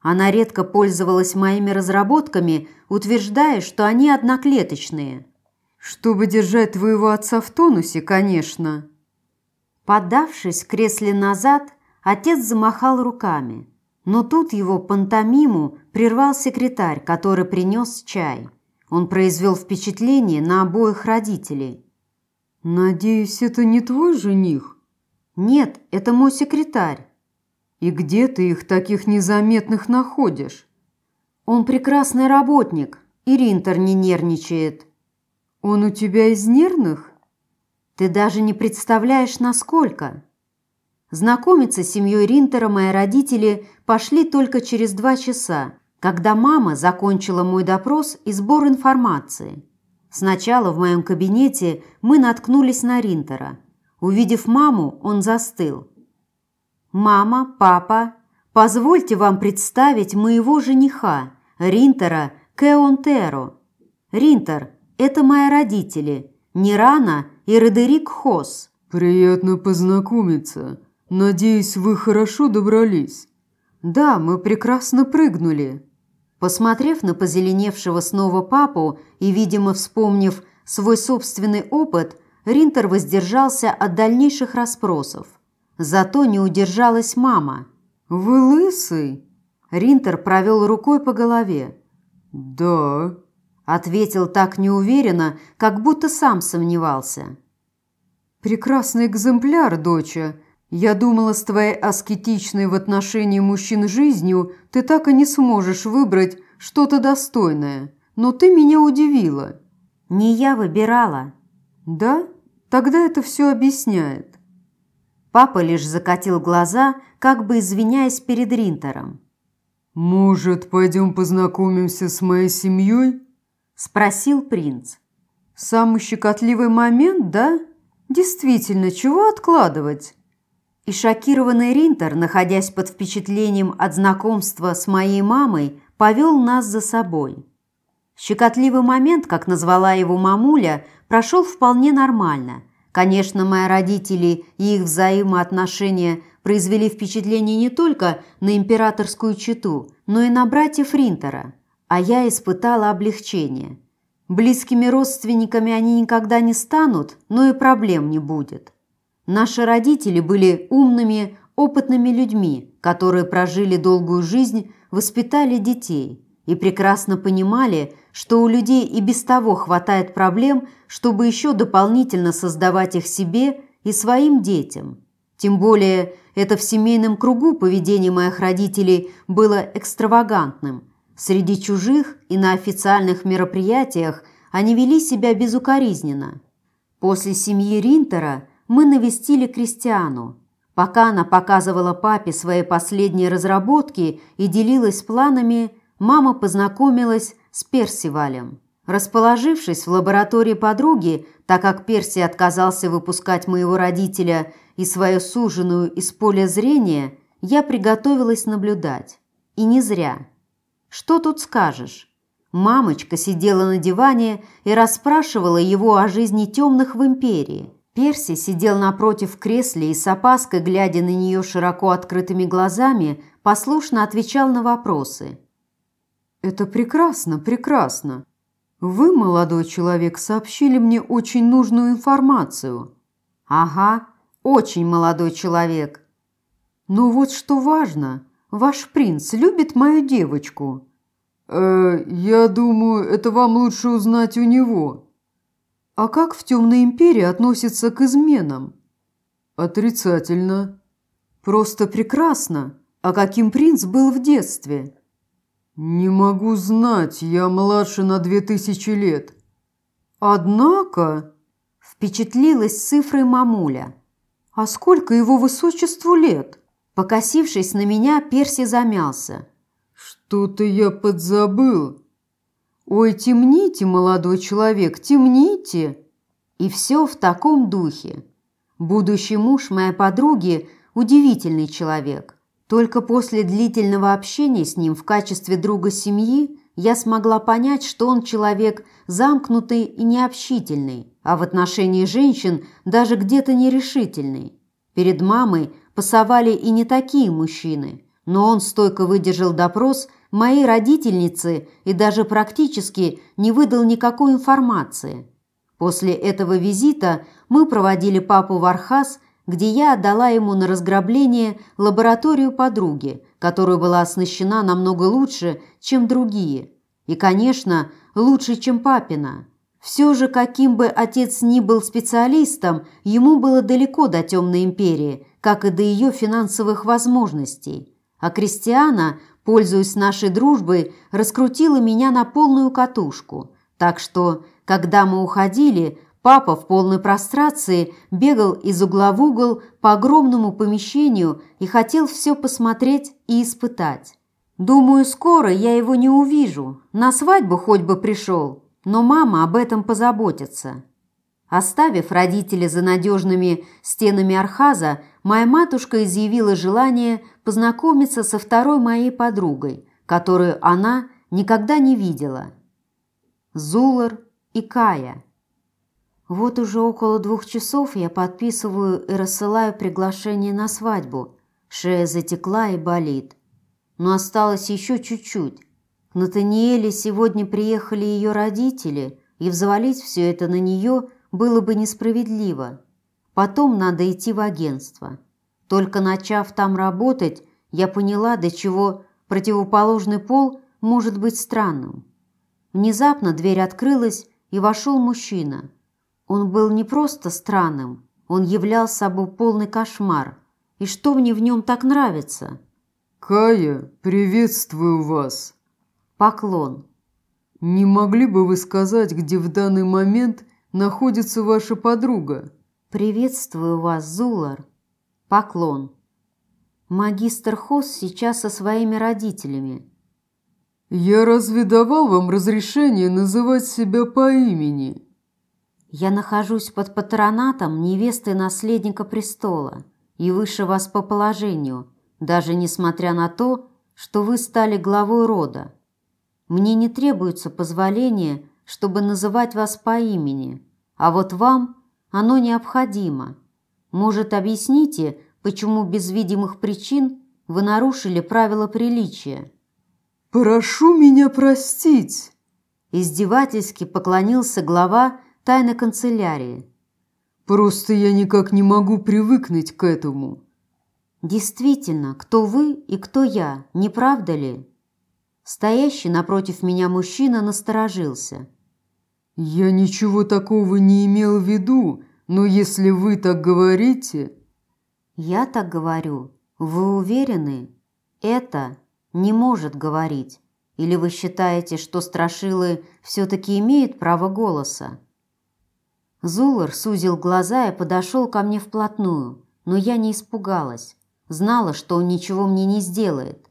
Она редко пользовалась моими разработками, утверждая, что они одноклеточные. Чтобы держать твоего отца в тонусе, конечно. Подавшись в кресле назад, отец замахал руками. Но тут его пантомиму прервал секретарь, который принес чай. Он произвел впечатление на обоих родителей. «Надеюсь, это не твой жених?» «Нет, это мой секретарь». «И где ты их таких незаметных находишь?» «Он прекрасный работник, и Ринтер не нервничает». «Он у тебя из нервных?» «Ты даже не представляешь, насколько». Знакомиться с семьей Ринтера мои родители пошли только через два часа, когда мама закончила мой допрос и сбор информации. Сначала в моем кабинете мы наткнулись на Ринтера. Увидев маму, он застыл. «Мама, папа, позвольте вам представить моего жениха, Ринтера Кеонтеро. Ринтер, это мои родители, Нирана и Родерик Хос». «Приятно познакомиться. Надеюсь, вы хорошо добрались». «Да, мы прекрасно прыгнули». Посмотрев на позеленевшего снова папу и, видимо, вспомнив свой собственный опыт, Ринтер воздержался от дальнейших расспросов. Зато не удержалась мама. «Вы лысый?» Ринтер провел рукой по голове. «Да», – ответил так неуверенно, как будто сам сомневался. «Прекрасный экземпляр, доча. Я думала, с твоей аскетичной в отношении мужчин жизнью ты так и не сможешь выбрать что-то достойное. Но ты меня удивила». «Не я выбирала». «Да? Тогда это все объясняет». Папа лишь закатил глаза, как бы извиняясь перед Ринтером. «Может, пойдем познакомимся с моей семьей?» – спросил принц. «Самый щекотливый момент, да? Действительно, чего откладывать?» И шокированный Ринтер, находясь под впечатлением от знакомства с моей мамой, повел нас за собой. Щекотливый момент, как назвала его мамуля, прошел вполне нормально. Конечно, мои родители и их взаимоотношения произвели впечатление не только на императорскую чету, но и на братьев Ринтера, а я испытала облегчение. Близкими родственниками они никогда не станут, но и проблем не будет. Наши родители были умными, опытными людьми, которые прожили долгую жизнь, воспитали детей и прекрасно понимали, что у людей и без того хватает проблем, чтобы еще дополнительно создавать их себе и своим детям. Тем более, это в семейном кругу поведение моих родителей было экстравагантным. Среди чужих и на официальных мероприятиях они вели себя безукоризненно. После семьи Ринтера мы навестили Кристиану. Пока она показывала папе свои последние разработки и делилась планами, мама познакомилась с Персивалем. Расположившись в лаборатории подруги, так как Перси отказался выпускать моего родителя и свою суженую из поля зрения, я приготовилась наблюдать. И не зря. Что тут скажешь? Мамочка сидела на диване и расспрашивала его о жизни темных в империи. Перси сидел напротив в кресле и с опаской, глядя на нее широко открытыми глазами, послушно отвечал на вопросы. «Это прекрасно, прекрасно. Вы, молодой человек, сообщили мне очень нужную информацию». «Ага, очень молодой человек». «Но вот что важно, ваш принц любит мою девочку». «Э, я думаю, это вам лучше узнать у него». «А как в Темной империи относятся к изменам?» «Отрицательно». «Просто прекрасно. А каким принц был в детстве?» «Не могу знать, я младше на две тысячи лет». «Однако...» – впечатлилась цифрой мамуля. «А сколько его высочеству лет?» Покосившись на меня, Перси замялся. «Что-то я подзабыл». «Ой, темните, молодой человек, темните!» И все в таком духе. Будущий муж моей подруги – удивительный человек. Только после длительного общения с ним в качестве друга семьи я смогла понять, что он человек замкнутый и необщительный, а в отношении женщин даже где-то нерешительный. Перед мамой пасовали и не такие мужчины, но он стойко выдержал допрос моей родительницы и даже практически не выдал никакой информации. После этого визита мы проводили папу в Архаз, где я отдала ему на разграбление лабораторию подруги, которая была оснащена намного лучше, чем другие. И, конечно, лучше, чем папина. Все же, каким бы отец ни был специалистом, ему было далеко до темной империи, как и до ее финансовых возможностей. А Кристиана, пользуясь нашей дружбой, раскрутила меня на полную катушку. Так что, когда мы уходили, папа в полной прострации бегал из угла в угол по огромному помещению и хотел все посмотреть и испытать. Думаю, скоро я его не увижу. На свадьбу хоть бы пришел, но мама об этом позаботится. Оставив родителей за надежными стенами Архаза, моя матушка изъявила желание познакомиться со второй моей подругой, которую она никогда не видела. Зулар и Кая. Вот уже около двух часов я подписываю и рассылаю приглашение на свадьбу. Шея затекла и болит. Но осталось еще чуть-чуть. К Натаниэле сегодня приехали ее родители, и взвалить все это на нее было бы несправедливо. Потом надо идти в агентство. Только начав там работать, я поняла, до чего противоположный пол может быть странным. Внезапно дверь открылась, и вошел мужчина. Он был не просто странным, он являл собой полный кошмар. И что мне в нем так нравится? «Кая, приветствую вас!» Поклон. «Не могли бы вы сказать, где в данный момент находится ваша подруга?» «Приветствую вас, Зулар!» Поклон. «Магистр Хос сейчас со своими родителями». «Я разве давал вам разрешение называть себя по имени?» «Я нахожусь под патронатом невесты наследника престола и выше вас по положению, даже несмотря на то, что вы стали главой рода. Мне не требуется позволение, чтобы называть вас по имени, а вот вам оно необходимо. Может, объясните, почему без видимых причин вы нарушили правила приличия?» «Прошу меня простить!» Издевательски поклонился глава тайной канцелярии. «Просто я никак не могу привыкнуть к этому». «Действительно, кто вы и кто я, не правда ли?» Стоящий напротив меня мужчина насторожился. «Я ничего такого не имел в виду, но если вы так говорите...» «Я так говорю. Вы уверены? Это не может говорить. Или вы считаете, что страшилы все-таки имеют право голоса?» Зулар сузил глаза и подошел ко мне вплотную, но я не испугалась. Знала, что он ничего мне не сделает.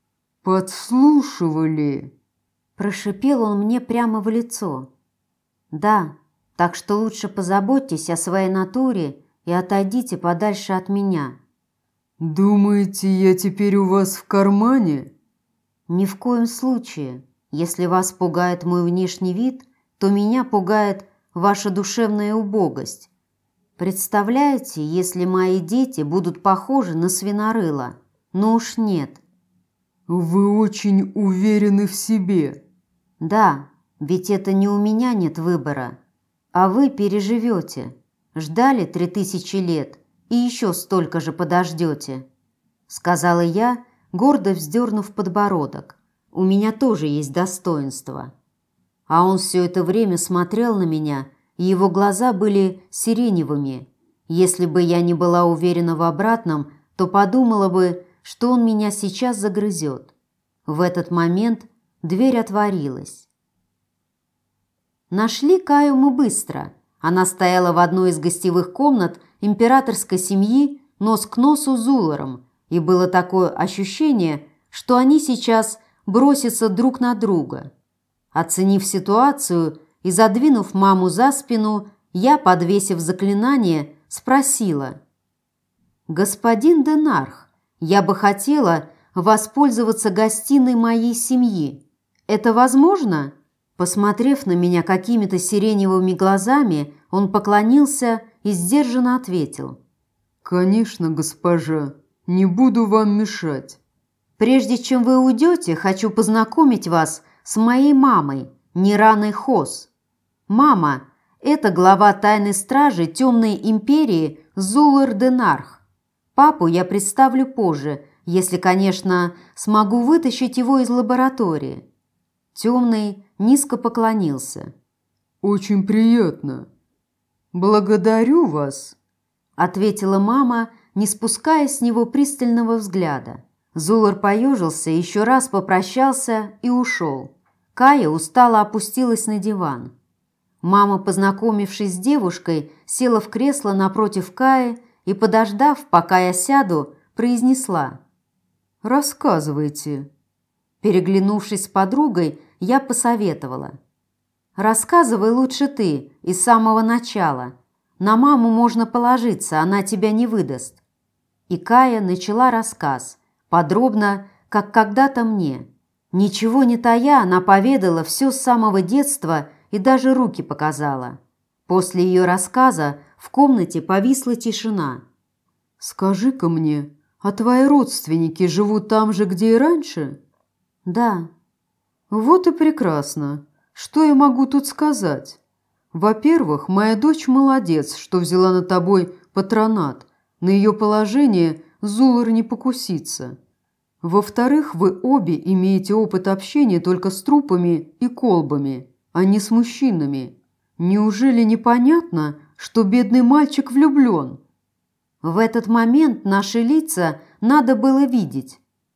«Подслушивали?» Прошипел он мне прямо в лицо. «Да, так что лучше позаботьтесь о своей натуре и отойдите подальше от меня». «Думаете, я теперь у вас в кармане?» «Ни в коем случае. Если вас пугает мой внешний вид, то меня пугает ваша душевная убогость. Представляете, если мои дети будут похожи на свинорыла? Ну уж нет». «Вы очень уверены в себе». «Да, ведь это не у меня нет выбора. А вы переживете. Ждали три тысячи лет и еще столько же подождете», — сказала я, гордо вздернув подбородок. «У меня тоже есть достоинство». А он все это время смотрел на меня, и его глаза были сиреневыми. Если бы я не была уверена в обратном, то подумала бы, что он меня сейчас загрызет. В этот момент дверь отворилась. Нашли Каю мы быстро. Она стояла в одной из гостевых комнат императорской семьи нос к носу с Зуларом, и было такое ощущение, что они сейчас бросятся друг на друга. Оценив ситуацию и задвинув маму за спину, я, подвесив заклинание, спросила: «Господин Денарх, я бы хотела воспользоваться гостиной моей семьи. Это возможно?» Посмотрев на меня какими-то сиреневыми глазами, он поклонился и сдержанно ответил: «Конечно, госпожа, не буду вам мешать». Прежде чем вы уйдете, хочу познакомить вас с моей мамой, Нираной Хос. Мама – это глава тайной стражи Темной империи Зулар-Денарх. Папу я представлю позже, если, конечно, смогу вытащить его из лаборатории». Темный низко поклонился. «Очень приятно. Благодарю вас», – ответила мама, не спуская с него пристального взгляда. Зулар поежился, еще раз попрощался и ушел. Кая устало опустилась на диван. Мама, познакомившись с девушкой, села в кресло напротив Каи и, подождав, пока я сяду, произнесла: «Рассказывайте». Переглянувшись с подругой, я посоветовала: «Рассказывай лучше ты, и с самого начала. На маму можно положиться, она тебя не выдаст». И Кая начала рассказ, подробно, как когда-то мне. Ничего не тая, она поведала все с самого детства и даже руки показала. После ее рассказа в комнате повисла тишина. «Скажи-ка мне, а твои родственники живут там же, где и раньше?» «Да». «Вот и прекрасно. Что я могу тут сказать? Во-первых, моя дочь молодец, что взяла на тобой патронат. На ее положение Зулар не покусится. Во-вторых, вы обе имеете опыт общения только с трупами и колбами, а не с мужчинами. Неужели непонятно, что бедный мальчик влюблен?» В этот момент наши лица надо было видеть.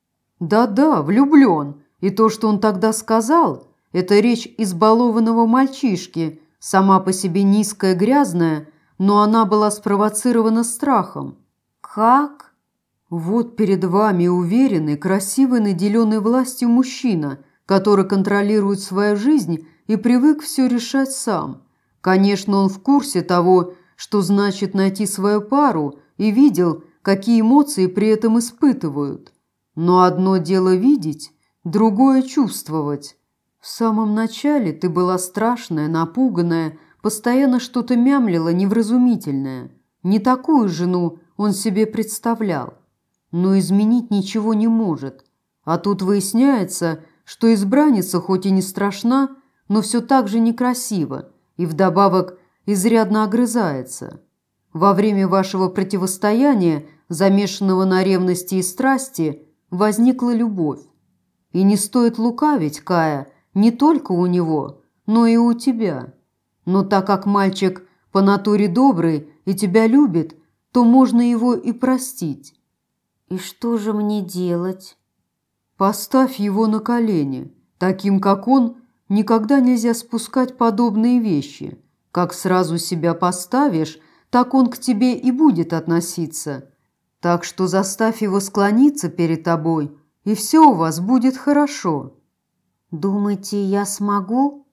«Да-да, влюблен. И то, что он тогда сказал, это речь избалованного мальчишки, сама по себе низкая, грязная, но она была спровоцирована страхом». «Как?» «Вот перед вами уверенный, красивый, наделенный властью мужчина, который контролирует свою жизнь и привык все решать сам. Конечно, он в курсе того, что значит найти свою пару, и видел, какие эмоции при этом испытывают. Но одно дело видеть, другое чувствовать. В самом начале ты была страшная, напуганная, постоянно что-то мямлила невразумительное. Не такую жену он себе представлял. Но изменить ничего не может. А тут выясняется, что избранница хоть и не страшна, но все так же некрасива и вдобавок изрядно огрызается. Во время вашего противостояния, замешанного на ревности и страсти, возникла любовь. И не стоит лукавить, Кая, не только у него, но и у тебя. Но так как мальчик по натуре добрый и тебя любит, то можно его и простить». «И что же мне делать?» «Поставь его на колени. Таким, как он, никогда нельзя спускать подобные вещи. Как сразу себя поставишь, так он к тебе и будет относиться. Так что заставь его склониться перед тобой, и все у вас будет хорошо». «Думаете, я смогу?»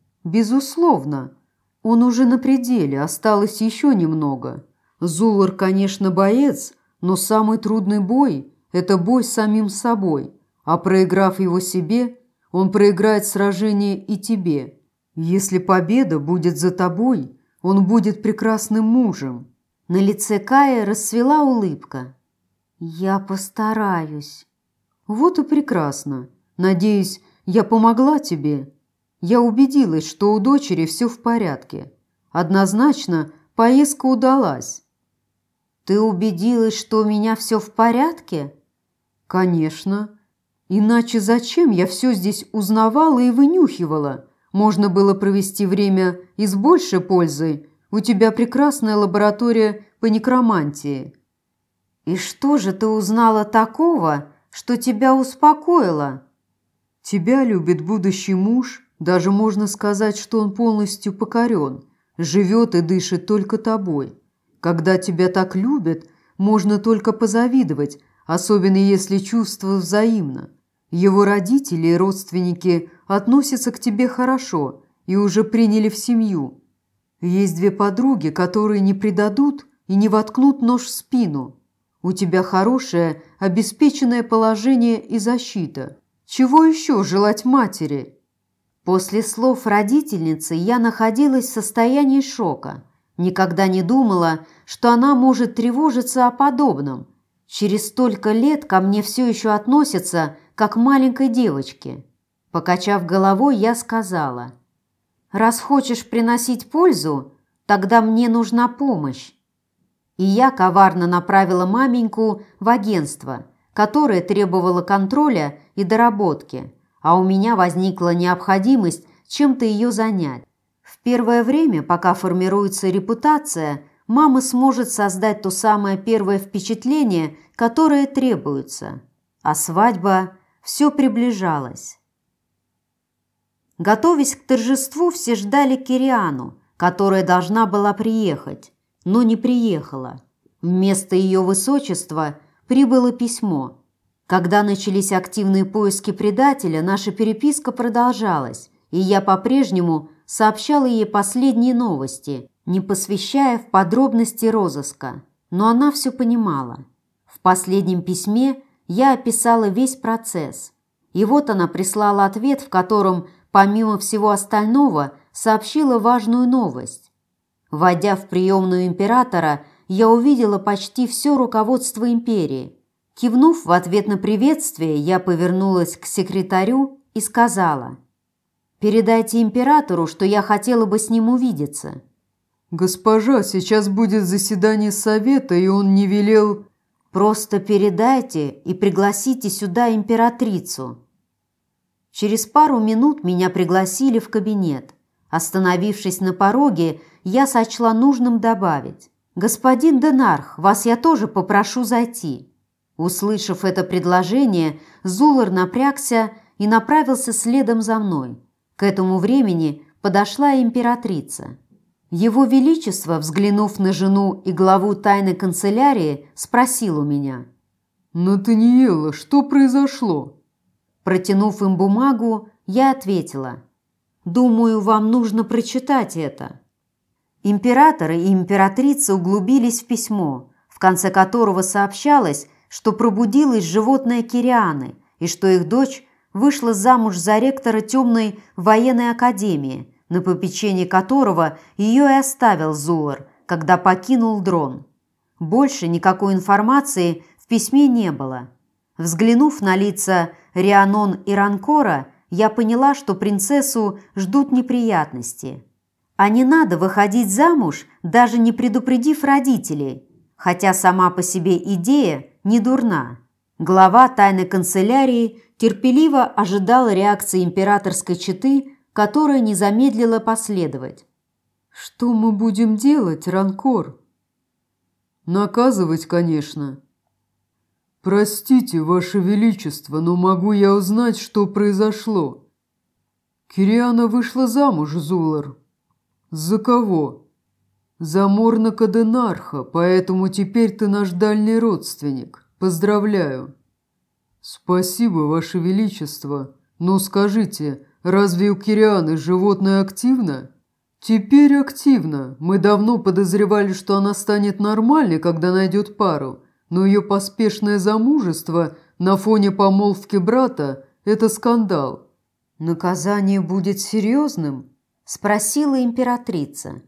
«Безусловно. Он уже на пределе, осталось еще немного. Зулар, конечно, боец, но самый трудный бой – это бой с самим собой, а проиграв его себе, он проиграет сражение и тебе. Если победа будет за тобой, он будет прекрасным мужем». На лице Каи расцвела улыбка. «Я постараюсь». «Вот и прекрасно. Надеюсь, я помогла тебе. Я убедилась, что у дочери все в порядке. Однозначно, поездка удалась». «Ты убедилась, что у меня все в порядке?» «Конечно. Иначе зачем я все здесь узнавала и вынюхивала? Можно было провести время и с большей пользой. У тебя прекрасная лаборатория по некромантии». «И что же ты узнала такого, что тебя успокоило?» «Тебя любит будущий муж, даже можно сказать, что он полностью покорен, живет и дышит только тобой. Когда тебя так любят, можно только позавидовать, особенно если чувство взаимно. Его родители и родственники относятся к тебе хорошо и уже приняли в семью. Есть две подруги, которые не предадут и не воткнут нож в спину. У тебя хорошее, обеспеченное положение и защита. Чего еще желать матери?» После слов родительницы я находилась в состоянии шока. Никогда не думала, что она может тревожиться о подобном. через столько лет ко мне все еще относятся как к маленькой девочке. Покачав головой, я сказала: «Раз хочешь приносить пользу, тогда мне нужна помощь». И я коварно направила маменьку в агентство, которое требовало контроля и доработки, а у меня возникла необходимость чем-то ее занять. В первое время, пока формируется репутация, мама сможет создать то самое первое впечатление, которое требуется. А свадьба все приближалась. Готовясь к торжеству, все ждали Кириану, которая должна была приехать, но не приехала. Вместо ее высочества прибыло письмо. Когда начались активные поиски предателя, наша переписка продолжалась, и я по-прежнему сообщала ей последние новости, не посвящая в подробности розыска. Но она все понимала. В последнем письме я описала весь процесс. И вот она прислала ответ, в котором, помимо всего остального, сообщила важную новость. Войдя в приемную императора, я увидела почти все руководство империи. Кивнув в ответ на приветствие, я повернулась к секретарю и сказала: «Передайте императору, что я хотела бы с ним увидеться». «Госпожа, сейчас будет заседание совета, и он не велел...» «Просто передайте и пригласите сюда императрицу». Через пару минут меня пригласили в кабинет. Остановившись на пороге, я сочла нужным добавить: «Господин Денарх, вас я тоже попрошу зайти». Услышав это предложение, Зулар напрягся и направился следом за мной. К этому времени подошла императрица. Его Величество, взглянув на жену и главу тайной канцелярии, спросил у меня: «Натаниэла, что произошло?» Протянув им бумагу, я ответила: «Думаю, вам нужно прочитать это». Император и императрица углубились в письмо, в конце которого сообщалось, что пробудилась животное Кирианы и что их дочь вышла замуж за ректора темной военной академии, на попечении которого ее и оставил Зулар, когда покинул Дрон. Больше никакой информации в письме не было. Взглянув на лица Рианон и Ранкора, я поняла, что принцессу ждут неприятности. А не надо выходить замуж, даже не предупредив родителей, хотя сама по себе идея не дурна. Глава тайной канцелярии терпеливо ожидал реакции императорской четы, которая не замедлила последовать. «Что мы будем делать, Ранкор?» «Наказывать, конечно». «Простите, Ваше Величество, но могу я узнать, что произошло?» «Кириана вышла замуж, Зулар». «За кого?» «За Морнака Денарха, поэтому теперь ты наш дальний родственник. Поздравляю». «Спасибо, Ваше Величество. Но скажите, разве у Кирианы животное активно?» «Теперь активно. Мы давно подозревали, что она станет нормальной, когда найдет пару, но ее поспешное замужество на фоне помолвки брата – это скандал». «Наказание будет серьезным?» – спросила императрица.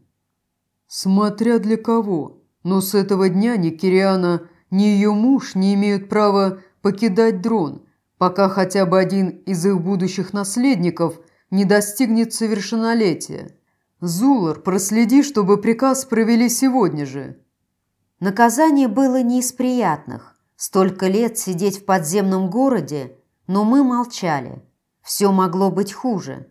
«Смотря для кого. Но с этого дня ни Кириана, ни ее муж не имеют права покидать Дрон, пока хотя бы один из их будущих наследников не достигнет совершеннолетия. Зулар, проследи, чтобы приказ провели сегодня же». Наказание было не из приятных. Столько лет сидеть в подземном городе, но мы молчали. Все могло быть хуже.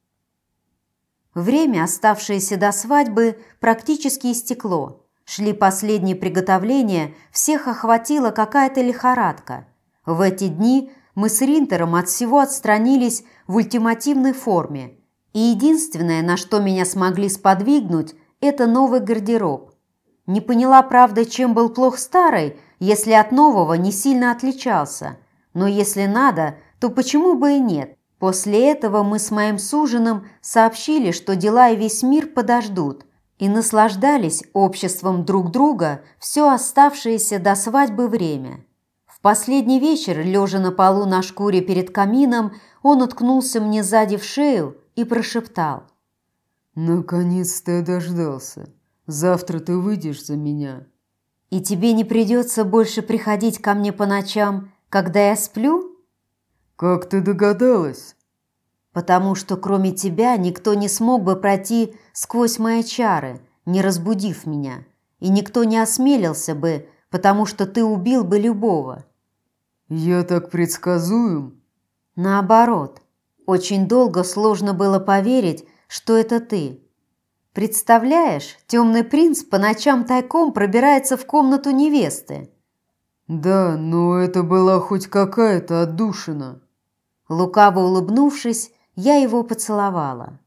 Время, оставшееся до свадьбы, практически истекло. Шли последние приготовления, всех охватила какая-то лихорадка. В эти дни мы с Ринтером от всего отстранились в ультимативной форме. И единственное, на что меня смогли сподвигнуть, это новый гардероб. Не поняла, правда, чем был плох старый, если от нового не сильно отличался. Но если надо, то почему бы и нет? После этого мы с моим суженым сообщили, что дела и весь мир подождут, и наслаждались обществом друг друга все оставшееся до свадьбы время. В последний вечер, лежа на полу на шкуре перед камином, он уткнулся мне сзади в шею и прошептал: «Наконец-то я дождался. Завтра ты выйдешь за меня». И тебе не придется больше приходить ко мне по ночам, когда я сплю? Как ты догадалась? Потому что кроме тебя никто не смог бы пройти сквозь мои чары, не разбудив меня, и никто не осмелился бы, потому что ты убил бы любого. Я так предсказуем? Наоборот, очень долго сложно было поверить, что это ты. Представляешь, темный принц по ночам тайком пробирается в комнату невесты. Да, но это была хоть какая-то отдушина. Лукаво улыбнувшись, я его поцеловала.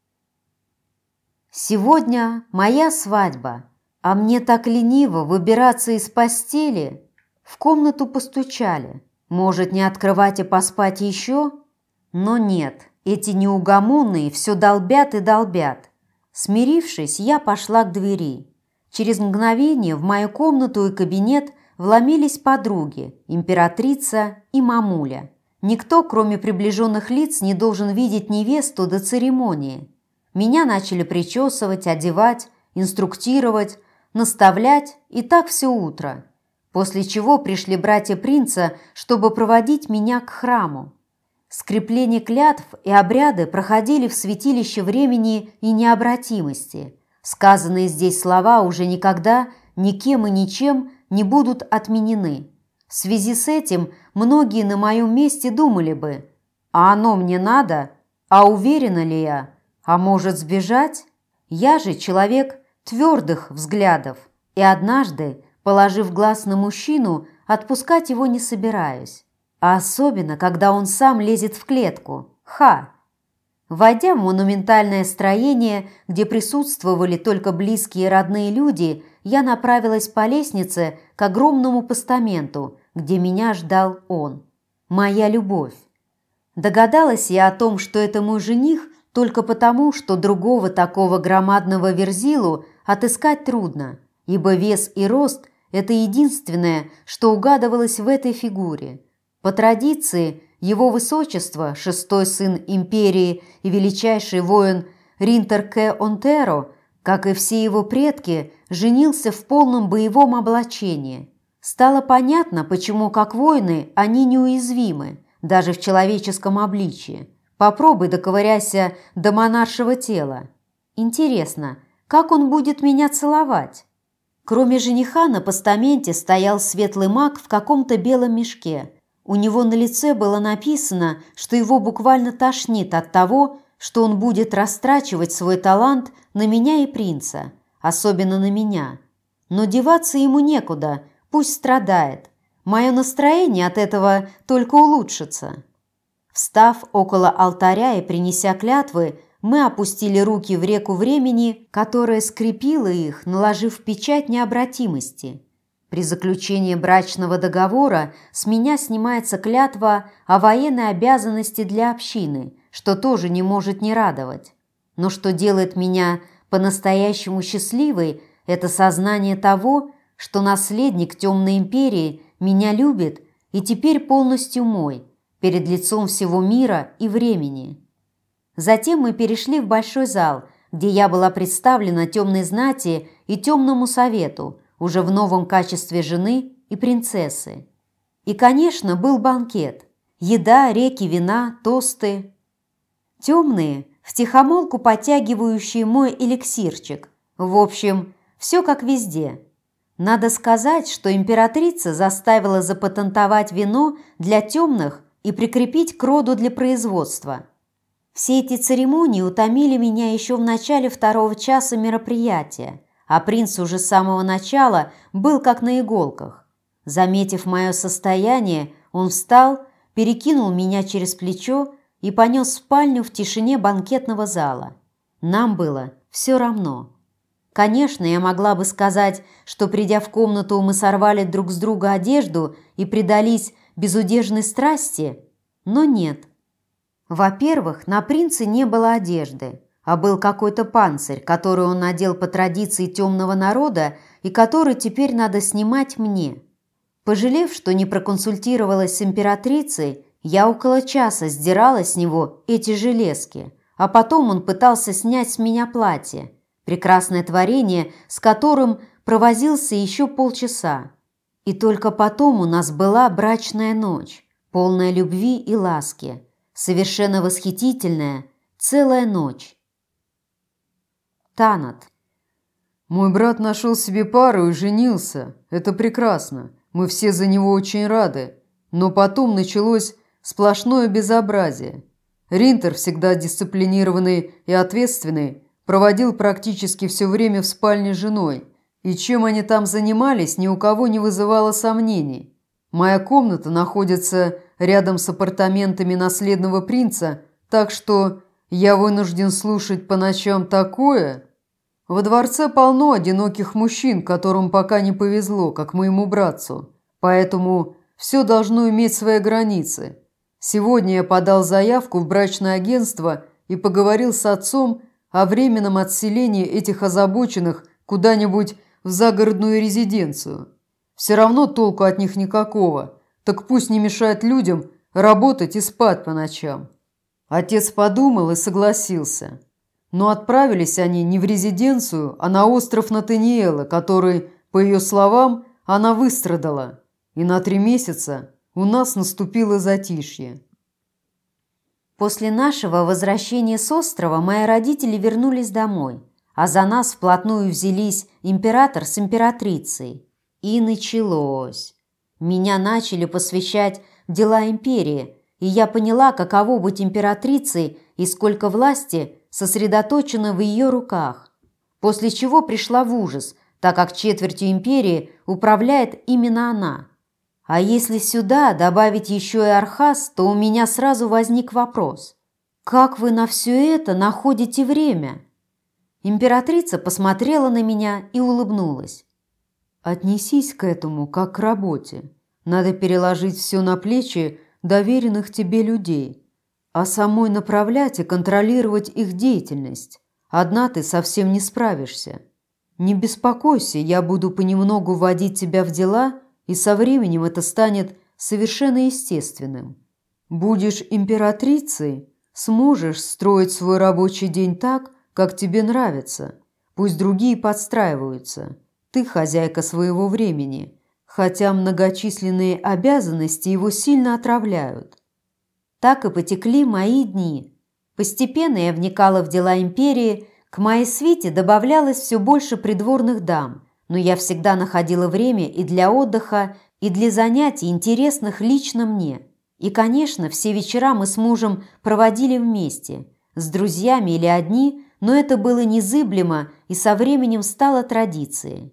Сегодня моя свадьба, а мне так лениво выбираться из постели. В комнату постучали. Может, не открывать и поспать еще? Но нет, эти неугомонные все долбят и долбят. Смирившись, я пошла к двери. Через мгновение в мою комнату и кабинет вломились подруги, императрица и мамуля. Никто, кроме приближенных лиц, не должен видеть невесту до церемонии. Меня начали причесывать, одевать, инструктировать, наставлять, и так все утро. После чего пришли братья принца, чтобы проводить меня к храму. Скрепление клятв и обряды проходили в святилище времени и необратимости. Сказанные здесь слова уже никогда никем и ничем не будут отменены. В связи с этим многие на моем месте думали бы: а оно мне надо? А уверена ли я? А может сбежать? Я же человек твердых взглядов, и однажды, положив глаз на мужчину, отпускать его не собираюсь. А особенно, когда он сам лезет в клетку. Ха! Войдя в монументальное строение, где присутствовали только близкие и родные люди, я направилась по лестнице к огромному постаменту, где меня ждал он. Моя любовь. Догадалась я о том, что это мой жених, только потому, что другого такого громадного верзилу отыскать трудно, ибо вес и рост – это единственное, что угадывалось в этой фигуре. По традиции, его высочество, шестой сын империи и величайший воин Ринтер К. Онтеро, как и все его предки, женился в полном боевом облачении. Стало понятно, почему, как воины, они неуязвимы, даже в человеческом обличии. Попробуй доковыряйся до монаршего тела. Интересно, как он будет меня целовать? Кроме жениха на постаменте стоял светлый маг в каком-то белом мешке. У него на лице было написано, что его буквально тошнит от того, что он будет растрачивать свой талант на меня и принца, особенно на меня. Но деваться ему некуда, пусть страдает. Мое настроение от этого только улучшится. Встав около алтаря и принеся клятвы, мы опустили руки в реку времени, которая скрепила их, наложив печать необратимости. При заключении брачного договора с меня снимается клятва о военной обязанности для общины, что тоже не может не радовать. Но что делает меня по-настоящему счастливой, это сознание того, что наследник Темной империи меня любит и теперь полностью мой, перед лицом всего мира и времени. Затем мы перешли в большой зал, где я была представлена темной знати и темному совету, уже в новом качестве жены и принцессы. И, конечно, был банкет. Еда, реки вина, тосты. Темные, втихомолку потягивающие мой эликсирчик. В общем, все как везде. Надо сказать, что императрица заставила запатентовать вино для темных и прикрепить к роду для производства. Все эти церемонии утомили меня еще в начале второго часа мероприятия, а принц уже с самого начала был как на иголках. Заметив мое состояние, он встал, перекинул меня через плечо и понес в спальню в тишине банкетного зала. Нам было все равно. Конечно, я могла бы сказать, что, придя в комнату, мы сорвали друг с друга одежду и предались безудержной страсти, но нет. Во-первых, на принце не было одежды, а был какой-то панцирь, который он надел по традиции темного народа и который теперь надо снимать мне. Пожалев, что не проконсультировалась с императрицей, я около часа сдирала с него эти железки, а потом он пытался снять с меня платье, прекрасное творение, с которым провозился еще полчаса. И только потом у нас была брачная ночь, полная любви и ласки, совершенно восхитительная, целая ночь. Танат. Мой брат нашел себе пару и женился. Это прекрасно. Мы все за него очень рады. Но потом началось сплошное безобразие. Ринтер, всегда дисциплинированный и ответственный, проводил практически все время в спальне с женой. И чем они там занимались, ни у кого не вызывало сомнений. Моя комната находится рядом с апартаментами наследного принца, так что я вынужден слушать по ночам такое. Во дворце полно одиноких мужчин, которым пока не повезло, как моему братцу. Поэтому все должно иметь свои границы. Сегодня я подал заявку в брачное агентство и поговорил с отцом о временном отселении этих озабоченных куда-нибудь в загородную резиденцию. Все равно толку от них никакого, так пусть не мешает людям работать и спать по ночам. Отец подумал и согласился. Но отправились они не в резиденцию, а на остров Натаниэла, который, по ее словам, она выстрадала. И на три месяца у нас наступило затишье. После нашего возвращения с острова мои родители вернулись домой, а за нас вплотную взялись император с императрицей. И началось. Меня начали посвящать в дела империи, и я поняла, каково быть императрицей и сколько власти сосредоточено в ее руках. После чего пришла в ужас, так как четвертью империи управляет именно она. А если сюда добавить еще и Архаз, то у меня сразу возник вопрос. Как вы на все это находите время? Императрица посмотрела на меня и улыбнулась. Отнесись к этому как к работе. Надо переложить все на плечи доверенных тебе людей, а самой направлять и контролировать их деятельность. Одна ты совсем не справишься. Не беспокойся, я буду понемногу вводить тебя в дела, и со временем это станет совершенно естественным. Будешь императрицей, сможешь строить свой рабочий день так, как тебе нравится. Пусть другие подстраиваются. Ты хозяйка своего времени, хотя многочисленные обязанности его сильно отравляют. Так и потекли мои дни. Постепенно я вникала в дела империи, к моей свите добавлялось все больше придворных дам, но я всегда находила время и для отдыха, и для занятий, интересных лично мне. И, конечно, все вечера мы с мужем проводили вместе, с друзьями или одни, но это было незыблемо и со временем стало традицией.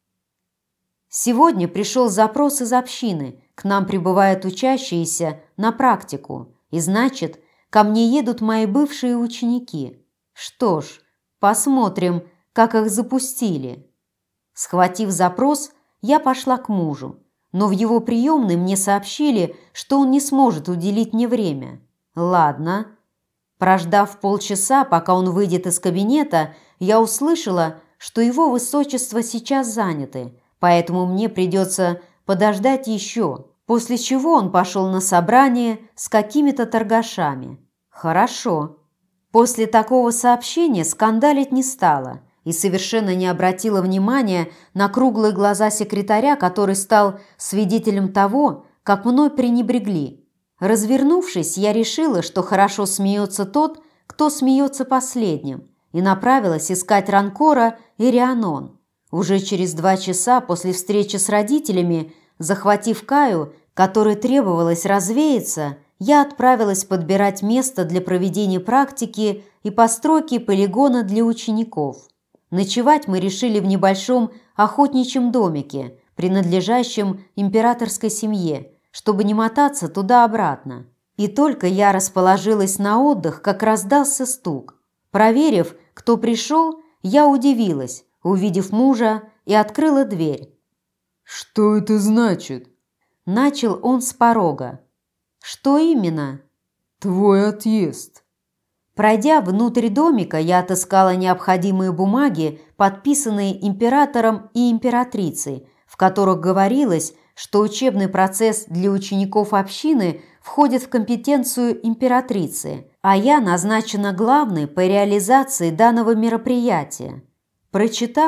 Сегодня пришел запрос из общины, к нам прибывают учащиеся на практику, и значит, ко мне едут мои бывшие ученики. Что ж, посмотрим, как их запустили. Схватив запрос, я пошла к мужу, но в его приемной мне сообщили, что он не сможет уделить мне время. Ладно. Прождав полчаса, пока он выйдет из кабинета, я услышала, что его высочество сейчас заняты, поэтому мне придется подождать еще, после чего он пошел на собрание с какими-то торгашами. Хорошо. После такого сообщения скандалить не стала и совершенно не обратила внимания на круглые глаза секретаря, который стал свидетелем того, как мной пренебрегли. Развернувшись, я решила, что хорошо смеется тот, кто смеется последним, и направилась искать Ранкора и Рианон. Уже через два часа после встречи с родителями, захватив Каю, которой требовалось развеяться, я отправилась подбирать место для проведения практики и постройки полигона для учеников. Ночевать мы решили в небольшом охотничьем домике, принадлежащем императорской семье, чтобы не мотаться туда-обратно. И только я расположилась на отдых, как раздался стук. Проверив, кто пришел, я удивилась, увидев мужа, и открыла дверь. «Что это значит?» Начал он с порога. «Что именно?» «Твой отъезд». Пройдя внутрь домика, я отыскала необходимые бумаги, подписанные императором и императрицей, в которых говорилось, что учебный процесс для учеников общины входит в компетенцию императрицы, а я назначена главной по реализации данного мероприятия. Прочитав,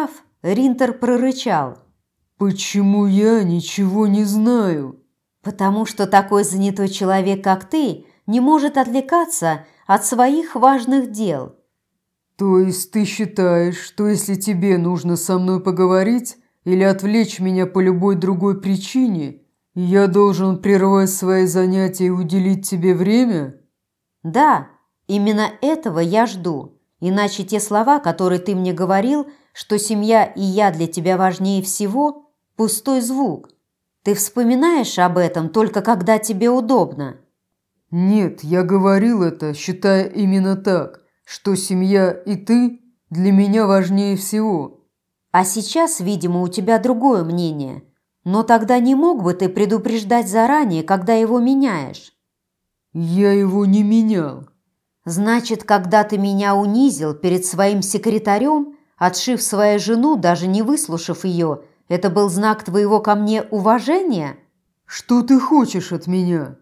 Ринтер прорычал. «Почему я ничего не знаю?» «Потому что такой занятой человек, как ты, не может отвлекаться от своих важных дел». «То есть ты считаешь, что если тебе нужно со мной поговорить или отвлечь меня по любой другой причине, я должен прервать свои занятия и уделить тебе время?» «Да, именно этого я жду. Иначе те слова, которые ты мне говорил, что семья и я для тебя важнее всего, пустой звук. Ты вспоминаешь об этом только когда тебе удобно». «Нет, я говорил это, считая именно так, что семья и ты для меня важнее всего». «А сейчас, видимо, у тебя другое мнение. Но тогда не мог бы ты предупреждать заранее, когда его меняешь?» «Я его не менял». «Значит, когда ты меня унизил перед своим секретарем, отшив свою жену, даже не выслушав ее, это был знак твоего ко мне уважения?» «Что ты хочешь от меня?»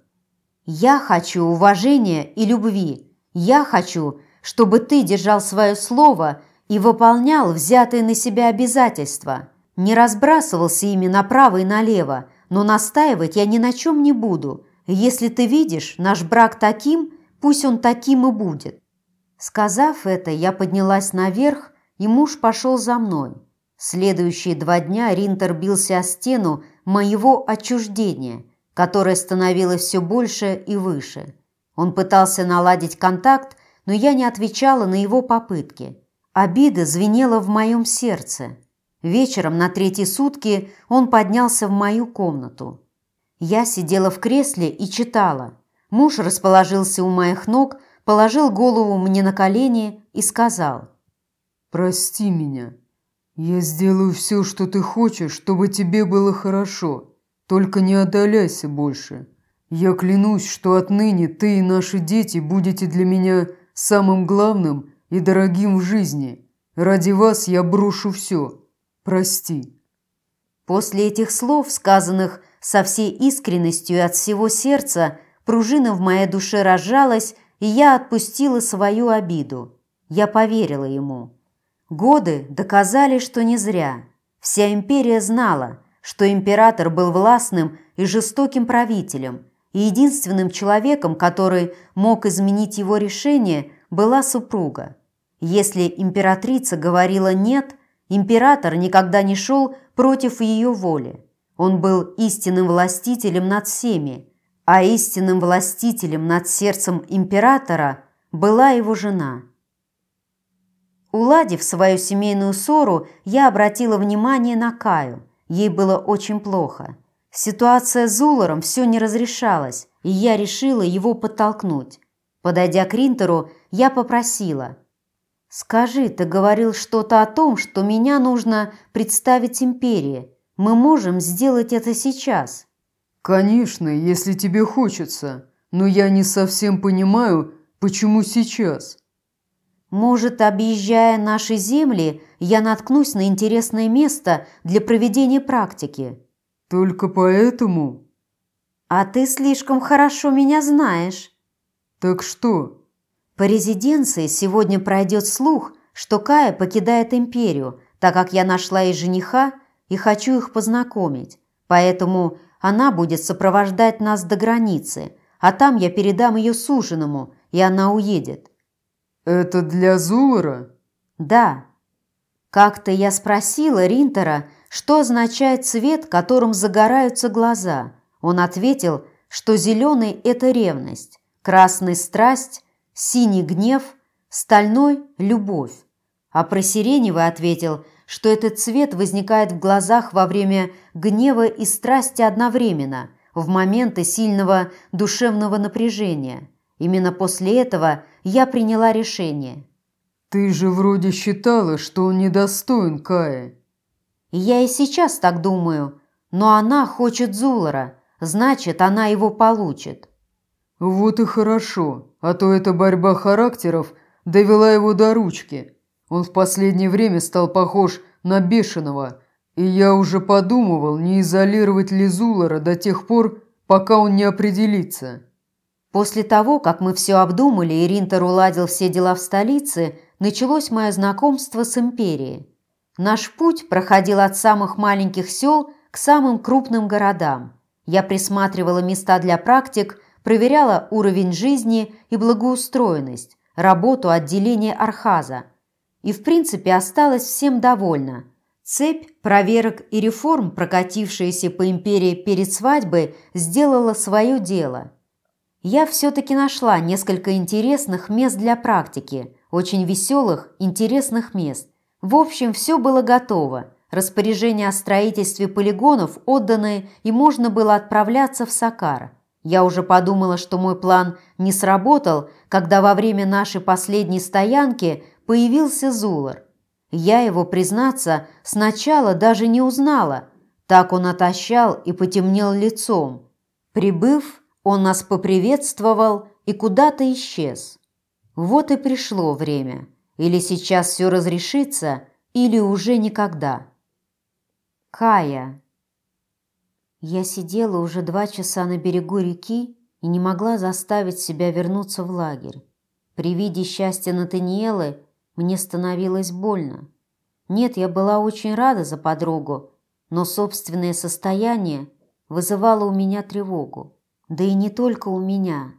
«Я хочу уважения и любви. Я хочу, чтобы ты держал свое слово и выполнял взятые на себя обязательства. Не разбрасывался ими направо и налево, но настаивать я ни на чем не буду. Если ты видишь наш брак таким, пусть он таким и будет». Сказав это, я поднялась наверх, и муж пошел за мной. Следующие два дня Ринтер бился о стену моего отчуждения, которое становилось все больше и выше. Он пытался наладить контакт, но я не отвечала на его попытки. Обида звенела в моем сердце. Вечером на третьи сутки он поднялся в мою комнату. Я сидела в кресле и читала. Муж расположился у моих ног, положил голову мне на колени и сказал: «Прости меня. Я сделаю все, что ты хочешь, чтобы тебе было хорошо. Только не отдаляйся больше. Я клянусь, что отныне ты и наши дети будете для меня самым главным и дорогим в жизни. Ради вас я брошу все. Прости». После этих слов, сказанных со всей искренностью и от всего сердца, пружина в моей душе разжалась, и я отпустила свою обиду. Я поверила ему. Годы доказали, что не зря. Вся империя знала, что император был властным и жестоким правителем, и единственным человеком, который мог изменить его решение, была супруга. Если императрица говорила «нет», император никогда не шел против ее воли. Он был истинным властителем над всеми, а истинным властителем над сердцем императора была его жена. Уладив свою семейную ссору, я обратила внимание на Каю. Ей было очень плохо. Ситуация с Зуларом все не разрешалась, и я решила его подтолкнуть. Подойдя к Ринтеру, я попросила: «Скажи, ты говорил что-то о том, что меня нужно представить империи. Мы можем сделать это сейчас?» «Конечно, если тебе хочется, но я не совсем понимаю, почему сейчас». «Может, объезжая наши земли, я наткнусь на интересное место для проведения практики?» «Только поэтому?» «А ты слишком хорошо меня знаешь». «Так что?» «По резиденции сегодня пройдет слух, что Кая покидает империю, так как я нашла ей жениха и хочу их познакомить. Поэтому она будет сопровождать нас до границы, а там я передам ее суженому, и она уедет». «Это для Зулара?» «Да». Как-то я спросила Ринтера, что означает цвет, которым загораются глаза. Он ответил, что зеленый – это ревность, красный – страсть, синий – гнев, стальной – любовь. А про сиреневый ответил, что этот цвет возникает в глазах во время гнева и страсти одновременно, в моменты сильного душевного напряжения. Именно после этого я приняла решение. «Ты же вроде считала, что он недостоин Каи». «Я и сейчас так думаю, но она хочет Зулара, значит, она его получит». «Вот и хорошо, а то эта борьба характеров довела его до ручки. Он в последнее время стал похож на бешеного, и я уже подумывал, не изолировать ли Зулара до тех пор, пока он не определится». После того, как мы все обдумали и Ринтер уладил все дела в столице, началось мое знакомство с империей. Наш путь проходил от самых маленьких сел к самым крупным городам. Я присматривала места для практик, проверяла уровень жизни и благоустроенность, работу отделения Архаза. И, в принципе, осталась всем довольна. Цепь проверок и реформ, прокатившаяся по империи перед свадьбой, сделала свое дело. Я все-таки нашла несколько интересных мест для практики, очень веселых, интересных мест. В общем, все было готово. Распоряжения о строительстве полигонов отданы, и можно было отправляться в Сакар. Я уже подумала, что мой план не сработал, когда во время нашей последней стоянки появился Зулар. Я его, признаться, сначала даже не узнала. Так он отощал и потемнел лицом. Прибыв, он нас поприветствовал и куда-то исчез. Вот и пришло время. Или сейчас все разрешится, или уже никогда. Кая. Я сидела уже два часа на берегу реки и не могла заставить себя вернуться в лагерь. При виде счастья Натаниэлы мне становилось больно. Нет, я была очень рада за подругу, но собственное состояние вызывало у меня тревогу. Да и не только у меня.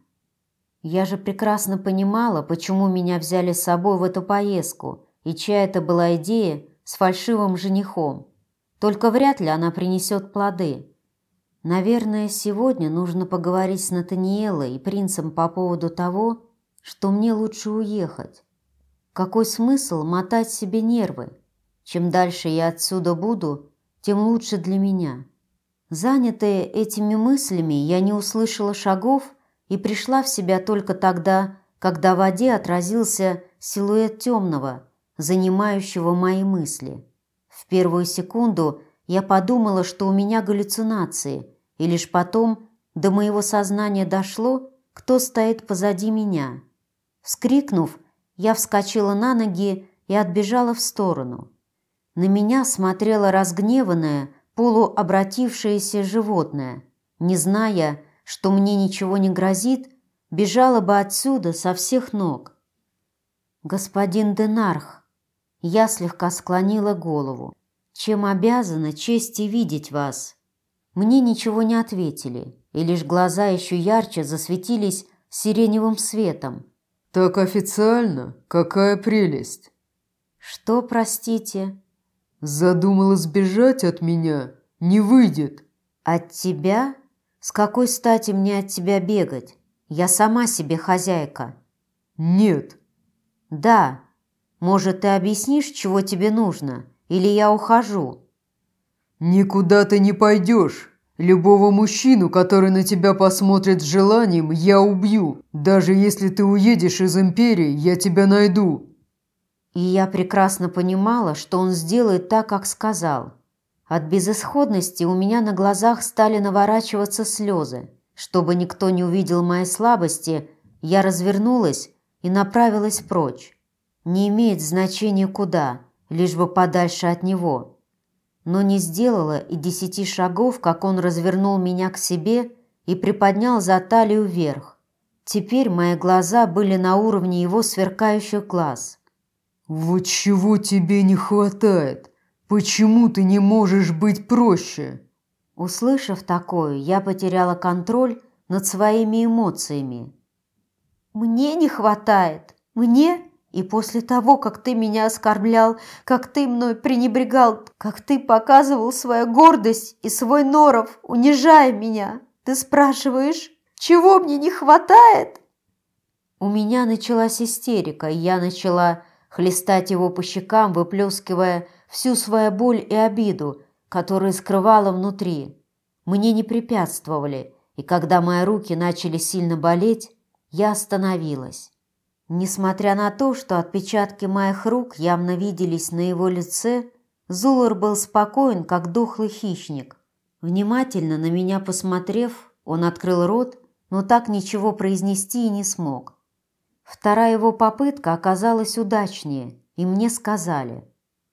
Я же прекрасно понимала, почему меня взяли с собой в эту поездку, и чья это была идея с фальшивым женихом. Только вряд ли она принесет плоды. Наверное, сегодня нужно поговорить с Натаниэлой и принцем по поводу того, что мне лучше уехать. Какой смысл мотать себе нервы? Чем дальше я отсюда буду, тем лучше для меня. Занятая этими мыслями, я не услышала шагов и пришла в себя только тогда, когда в воде отразился силуэт темного, занимающего мои мысли. В первую секунду я подумала, что у меня галлюцинации, и лишь потом до моего сознания дошло, кто стоит позади меня. Вскрикнув, я вскочила на ноги и отбежала в сторону. На меня смотрело разгневанное, полуобратившееся животное. Не зная, что мне ничего не грозит, бежала бы отсюда со всех ног. «Господин Денарх», я слегка склонила голову. «Чем обязана чести видеть вас?» Мне ничего не ответили, и лишь глаза еще ярче засветились сиреневым светом. «Так официально? Какая прелесть!» «Что, простите?» «Задумала сбежать от меня? Не выйдет!» «От тебя? С какой стати мне от тебя бегать? Я сама себе хозяйка». «Нет». «Да. Может, ты объяснишь, чего тебе нужно? Или я ухожу?» «Никуда ты не пойдешь. Любого мужчину, который на тебя посмотрит с желанием, я убью. Даже если ты уедешь из империи, я тебя найду». И я прекрасно понимала, что он сделает так, как сказал. От безысходности у меня на глазах стали наворачиваться слезы. Чтобы никто не увидел моей слабости, я развернулась и направилась прочь. Не имеет значения куда, лишь бы подальше от него. Но не сделала и десяти шагов, как он развернул меня к себе и приподнял за талию вверх. Теперь мои глаза были на уровне его сверкающих глаз. «Вот чего тебе не хватает? Почему ты не можешь быть проще?» Услышав такое, я потеряла контроль над своими эмоциями. «Мне не хватает? Мне? И после того, как ты меня оскорблял, как ты мной пренебрегал, как ты показывал свою гордость и свой норов, унижая меня, ты спрашиваешь, чего мне не хватает?» У меня началась истерика, и я начала хлестать его по щекам, выплескивая всю свою боль и обиду, которую скрывала внутри. Мне не препятствовали, и когда мои руки начали сильно болеть, я остановилась. Несмотря на то, что отпечатки моих рук явно виделись на его лице, Зулар был спокоен, как дохлый хищник. Внимательно на меня посмотрев, он открыл рот, но так ничего произнести и не смог. Вторая его попытка оказалась удачнее, и мне сказали: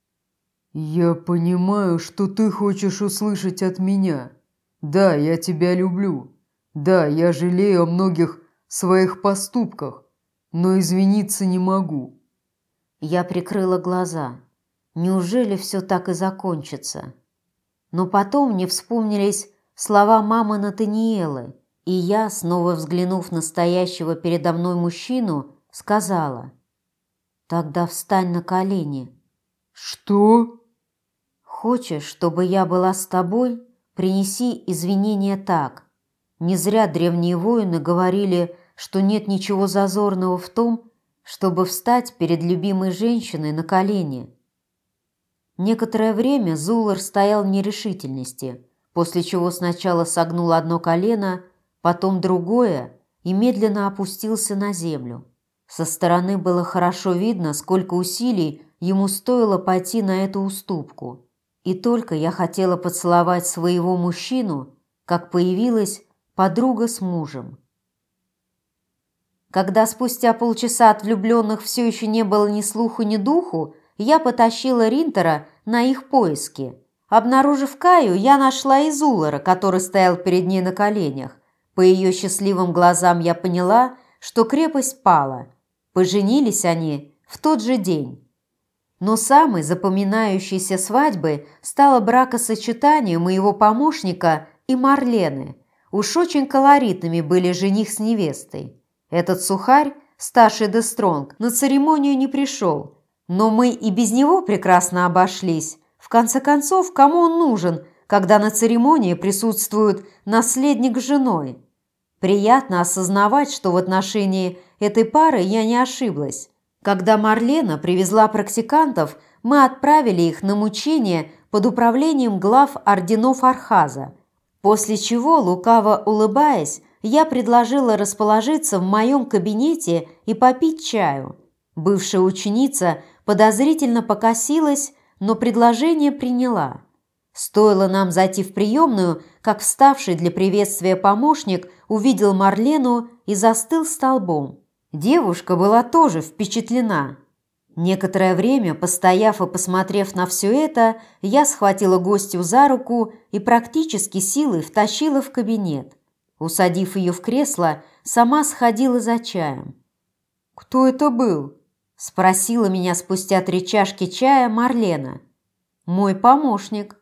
«Я понимаю, что ты хочешь услышать от меня. Да, я тебя люблю. Да, я жалею о многих своих поступках, но извиниться не могу». Я прикрыла глаза. Неужели все так и закончится? Но потом мне вспомнились слова мамы Натаниэлы, и я, снова взглянув на стоящего передо мной мужчину, сказала: «Тогда встань на колени». «Что?» «Хочешь, чтобы я была с тобой? Принеси извинения так. Не зря древние воины говорили, что нет ничего зазорного в том, чтобы встать перед любимой женщиной на колени». Некоторое время Зулар стоял в нерешительности, после чего сначала согнул одно колено, потом другое и медленно опустился на землю. Со стороны было хорошо видно, сколько усилий ему стоило пойти на эту уступку. И только я хотела поцеловать своего мужчину, как появилась подруга с мужем. Когда спустя полчаса от влюбленных все еще не было ни слуху, ни духу, я потащила Ринтера на их поиски. Обнаружив Каю, я нашла и Зулара, который стоял перед ней на коленях. По ее счастливым глазам я поняла, что крепость пала. Поженились они в тот же день. Но самой запоминающейся свадьбой стало бракосочетание моего помощника и Марлены. Уж очень колоритными были жених с невестой. Этот сухарь, старший де Стронг, на церемонию не пришел, но мы и без него прекрасно обошлись. В конце концов, кому он нужен, когда на церемонии присутствует наследник с женой? Приятно осознавать, что в отношении этой пары я не ошиблась. Когда Марлена привезла практикантов, мы отправили их на мучение под управлением глав орденов Архаза, после чего, лукаво улыбаясь, я предложила расположиться в моем кабинете и попить чаю. Бывшая ученица подозрительно покосилась, но предложение приняла. Стоило нам зайти в приемную, как вставший для приветствия помощник увидел Марлену и застыл столбом. Девушка была тоже впечатлена. Некоторое время, постояв и посмотрев на все это, я схватила гостью за руку и практически силой втащила в кабинет. Усадив ее в кресло, сама сходила за чаем. «Кто это был?» – спросила меня спустя три чашки чая Марлена. «Мой помощник».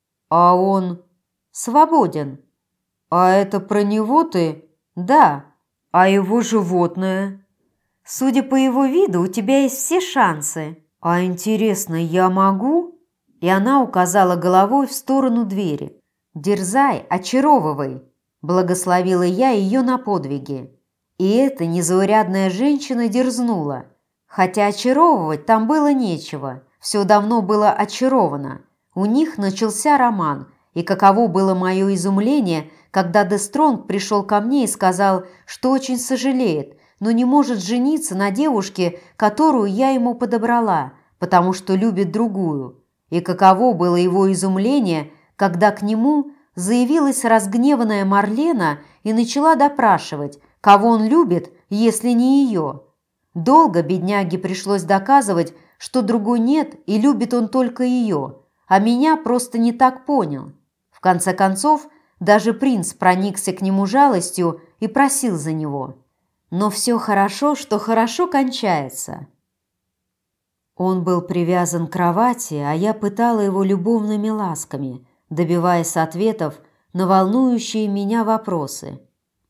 «А он свободен». «А это про него ты?» «Да». «А его животное?» «Судя по его виду, у тебя есть все шансы». «А интересно, я могу?» И она указала головой в сторону двери. «Дерзай, очаровывай», – благословила я ее на подвиги. И эта незаурядная женщина дерзнула. Хотя очаровывать там было нечего, все давно было очаровано. У них начался роман, и каково было мое изумление, когда де Стронг пришел ко мне и сказал, что очень сожалеет, но не может жениться на девушке, которую я ему подобрала, потому что любит другую. И каково было его изумление, когда к нему заявилась разгневанная Марлена и начала допрашивать, кого он любит, если не ее. Долго бедняге пришлось доказывать, что другой нет и любит он только ее, а меня просто не так понял. В конце концов, даже принц проникся к нему жалостью и просил за него. Но все хорошо, что хорошо кончается. Он был привязан к кровати, а я пытала его любовными ласками, добиваясь ответов на волнующие меня вопросы.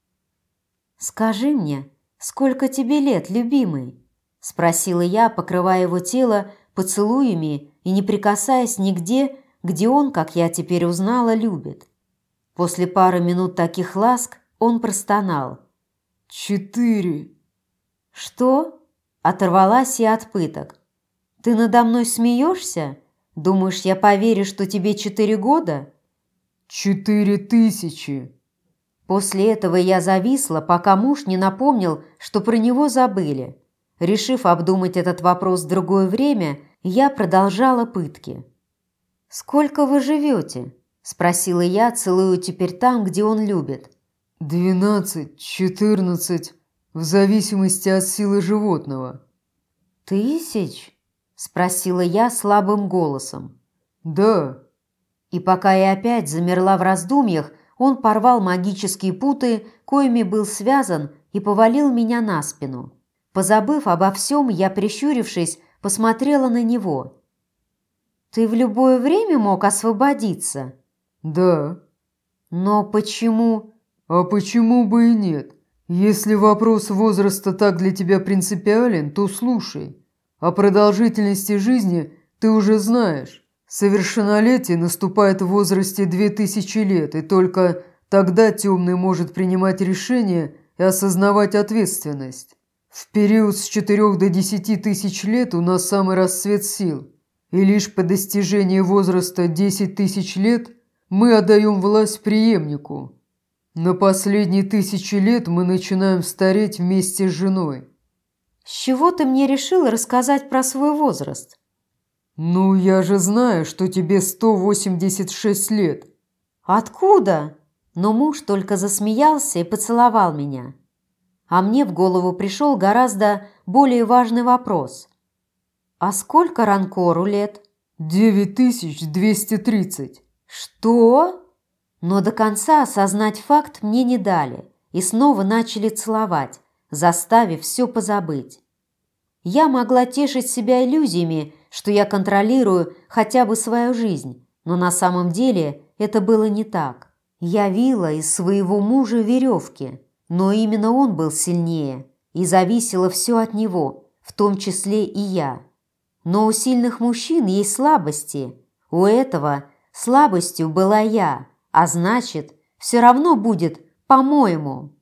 «Скажи мне, сколько тебе лет, любимый?» – спросила я, покрывая его тело поцелуями и не прикасаясь нигде, где он, как я теперь узнала, любит. После пары минут таких ласк он простонал. «Четыре». «Что?» – оторвалась я от пыток. «Ты надо мной смеешься? Думаешь, я поверю, что тебе четыре года?» «Четыре тысячи». После этого я зависла, пока муж не напомнил, что про него забыли. Решив обдумать этот вопрос в другое время, я продолжала пытки. «Сколько вы живете?» – спросила я, целую теперь там, где он любит. «Двенадцать, четырнадцать, в зависимости от силы животного». «Тысяч?» – спросила я слабым голосом. «Да». И пока я опять замерла в раздумьях, он порвал магические путы, коими был связан, и повалил меня на спину. Позабыв обо всем, я, прищурившись, посмотрела на него. Ты в любое время мог освободиться? Да. Но почему? А почему бы и нет? Если вопрос возраста так для тебя принципиален, то слушай. О продолжительности жизни ты уже знаешь. Совершеннолетие наступает в возрасте две тысячи лет, и только тогда темный может принимать решения и осознавать ответственность. В период с четырёх до десяти тысяч лет у нас самый расцвет сил, и лишь по достижении возраста десять тысяч лет мы отдаем власть преемнику. На последние тысячи лет мы начинаем стареть вместе с женой. С чего ты мне решила рассказать про свой возраст? Ну, я же знаю, что тебе сто восемьдесят шесть лет. Откуда? Но муж только засмеялся и поцеловал меня. А мне в голову пришел гораздо более важный вопрос. А сколько Ранкору лет? девять тысяч двести тридцать. Что? Но до конца осознать факт мне не дали и снова начали целовать, заставив все позабыть. Я могла тешить себя иллюзиями, что я контролирую хотя бы свою жизнь, но на самом деле это было не так. Я вила из своего мужа веревки, но именно он был сильнее, и зависело все от него, в том числе и я. Но у сильных мужчин есть слабости. У этого слабостью была я, а значит, все равно будет по-моему.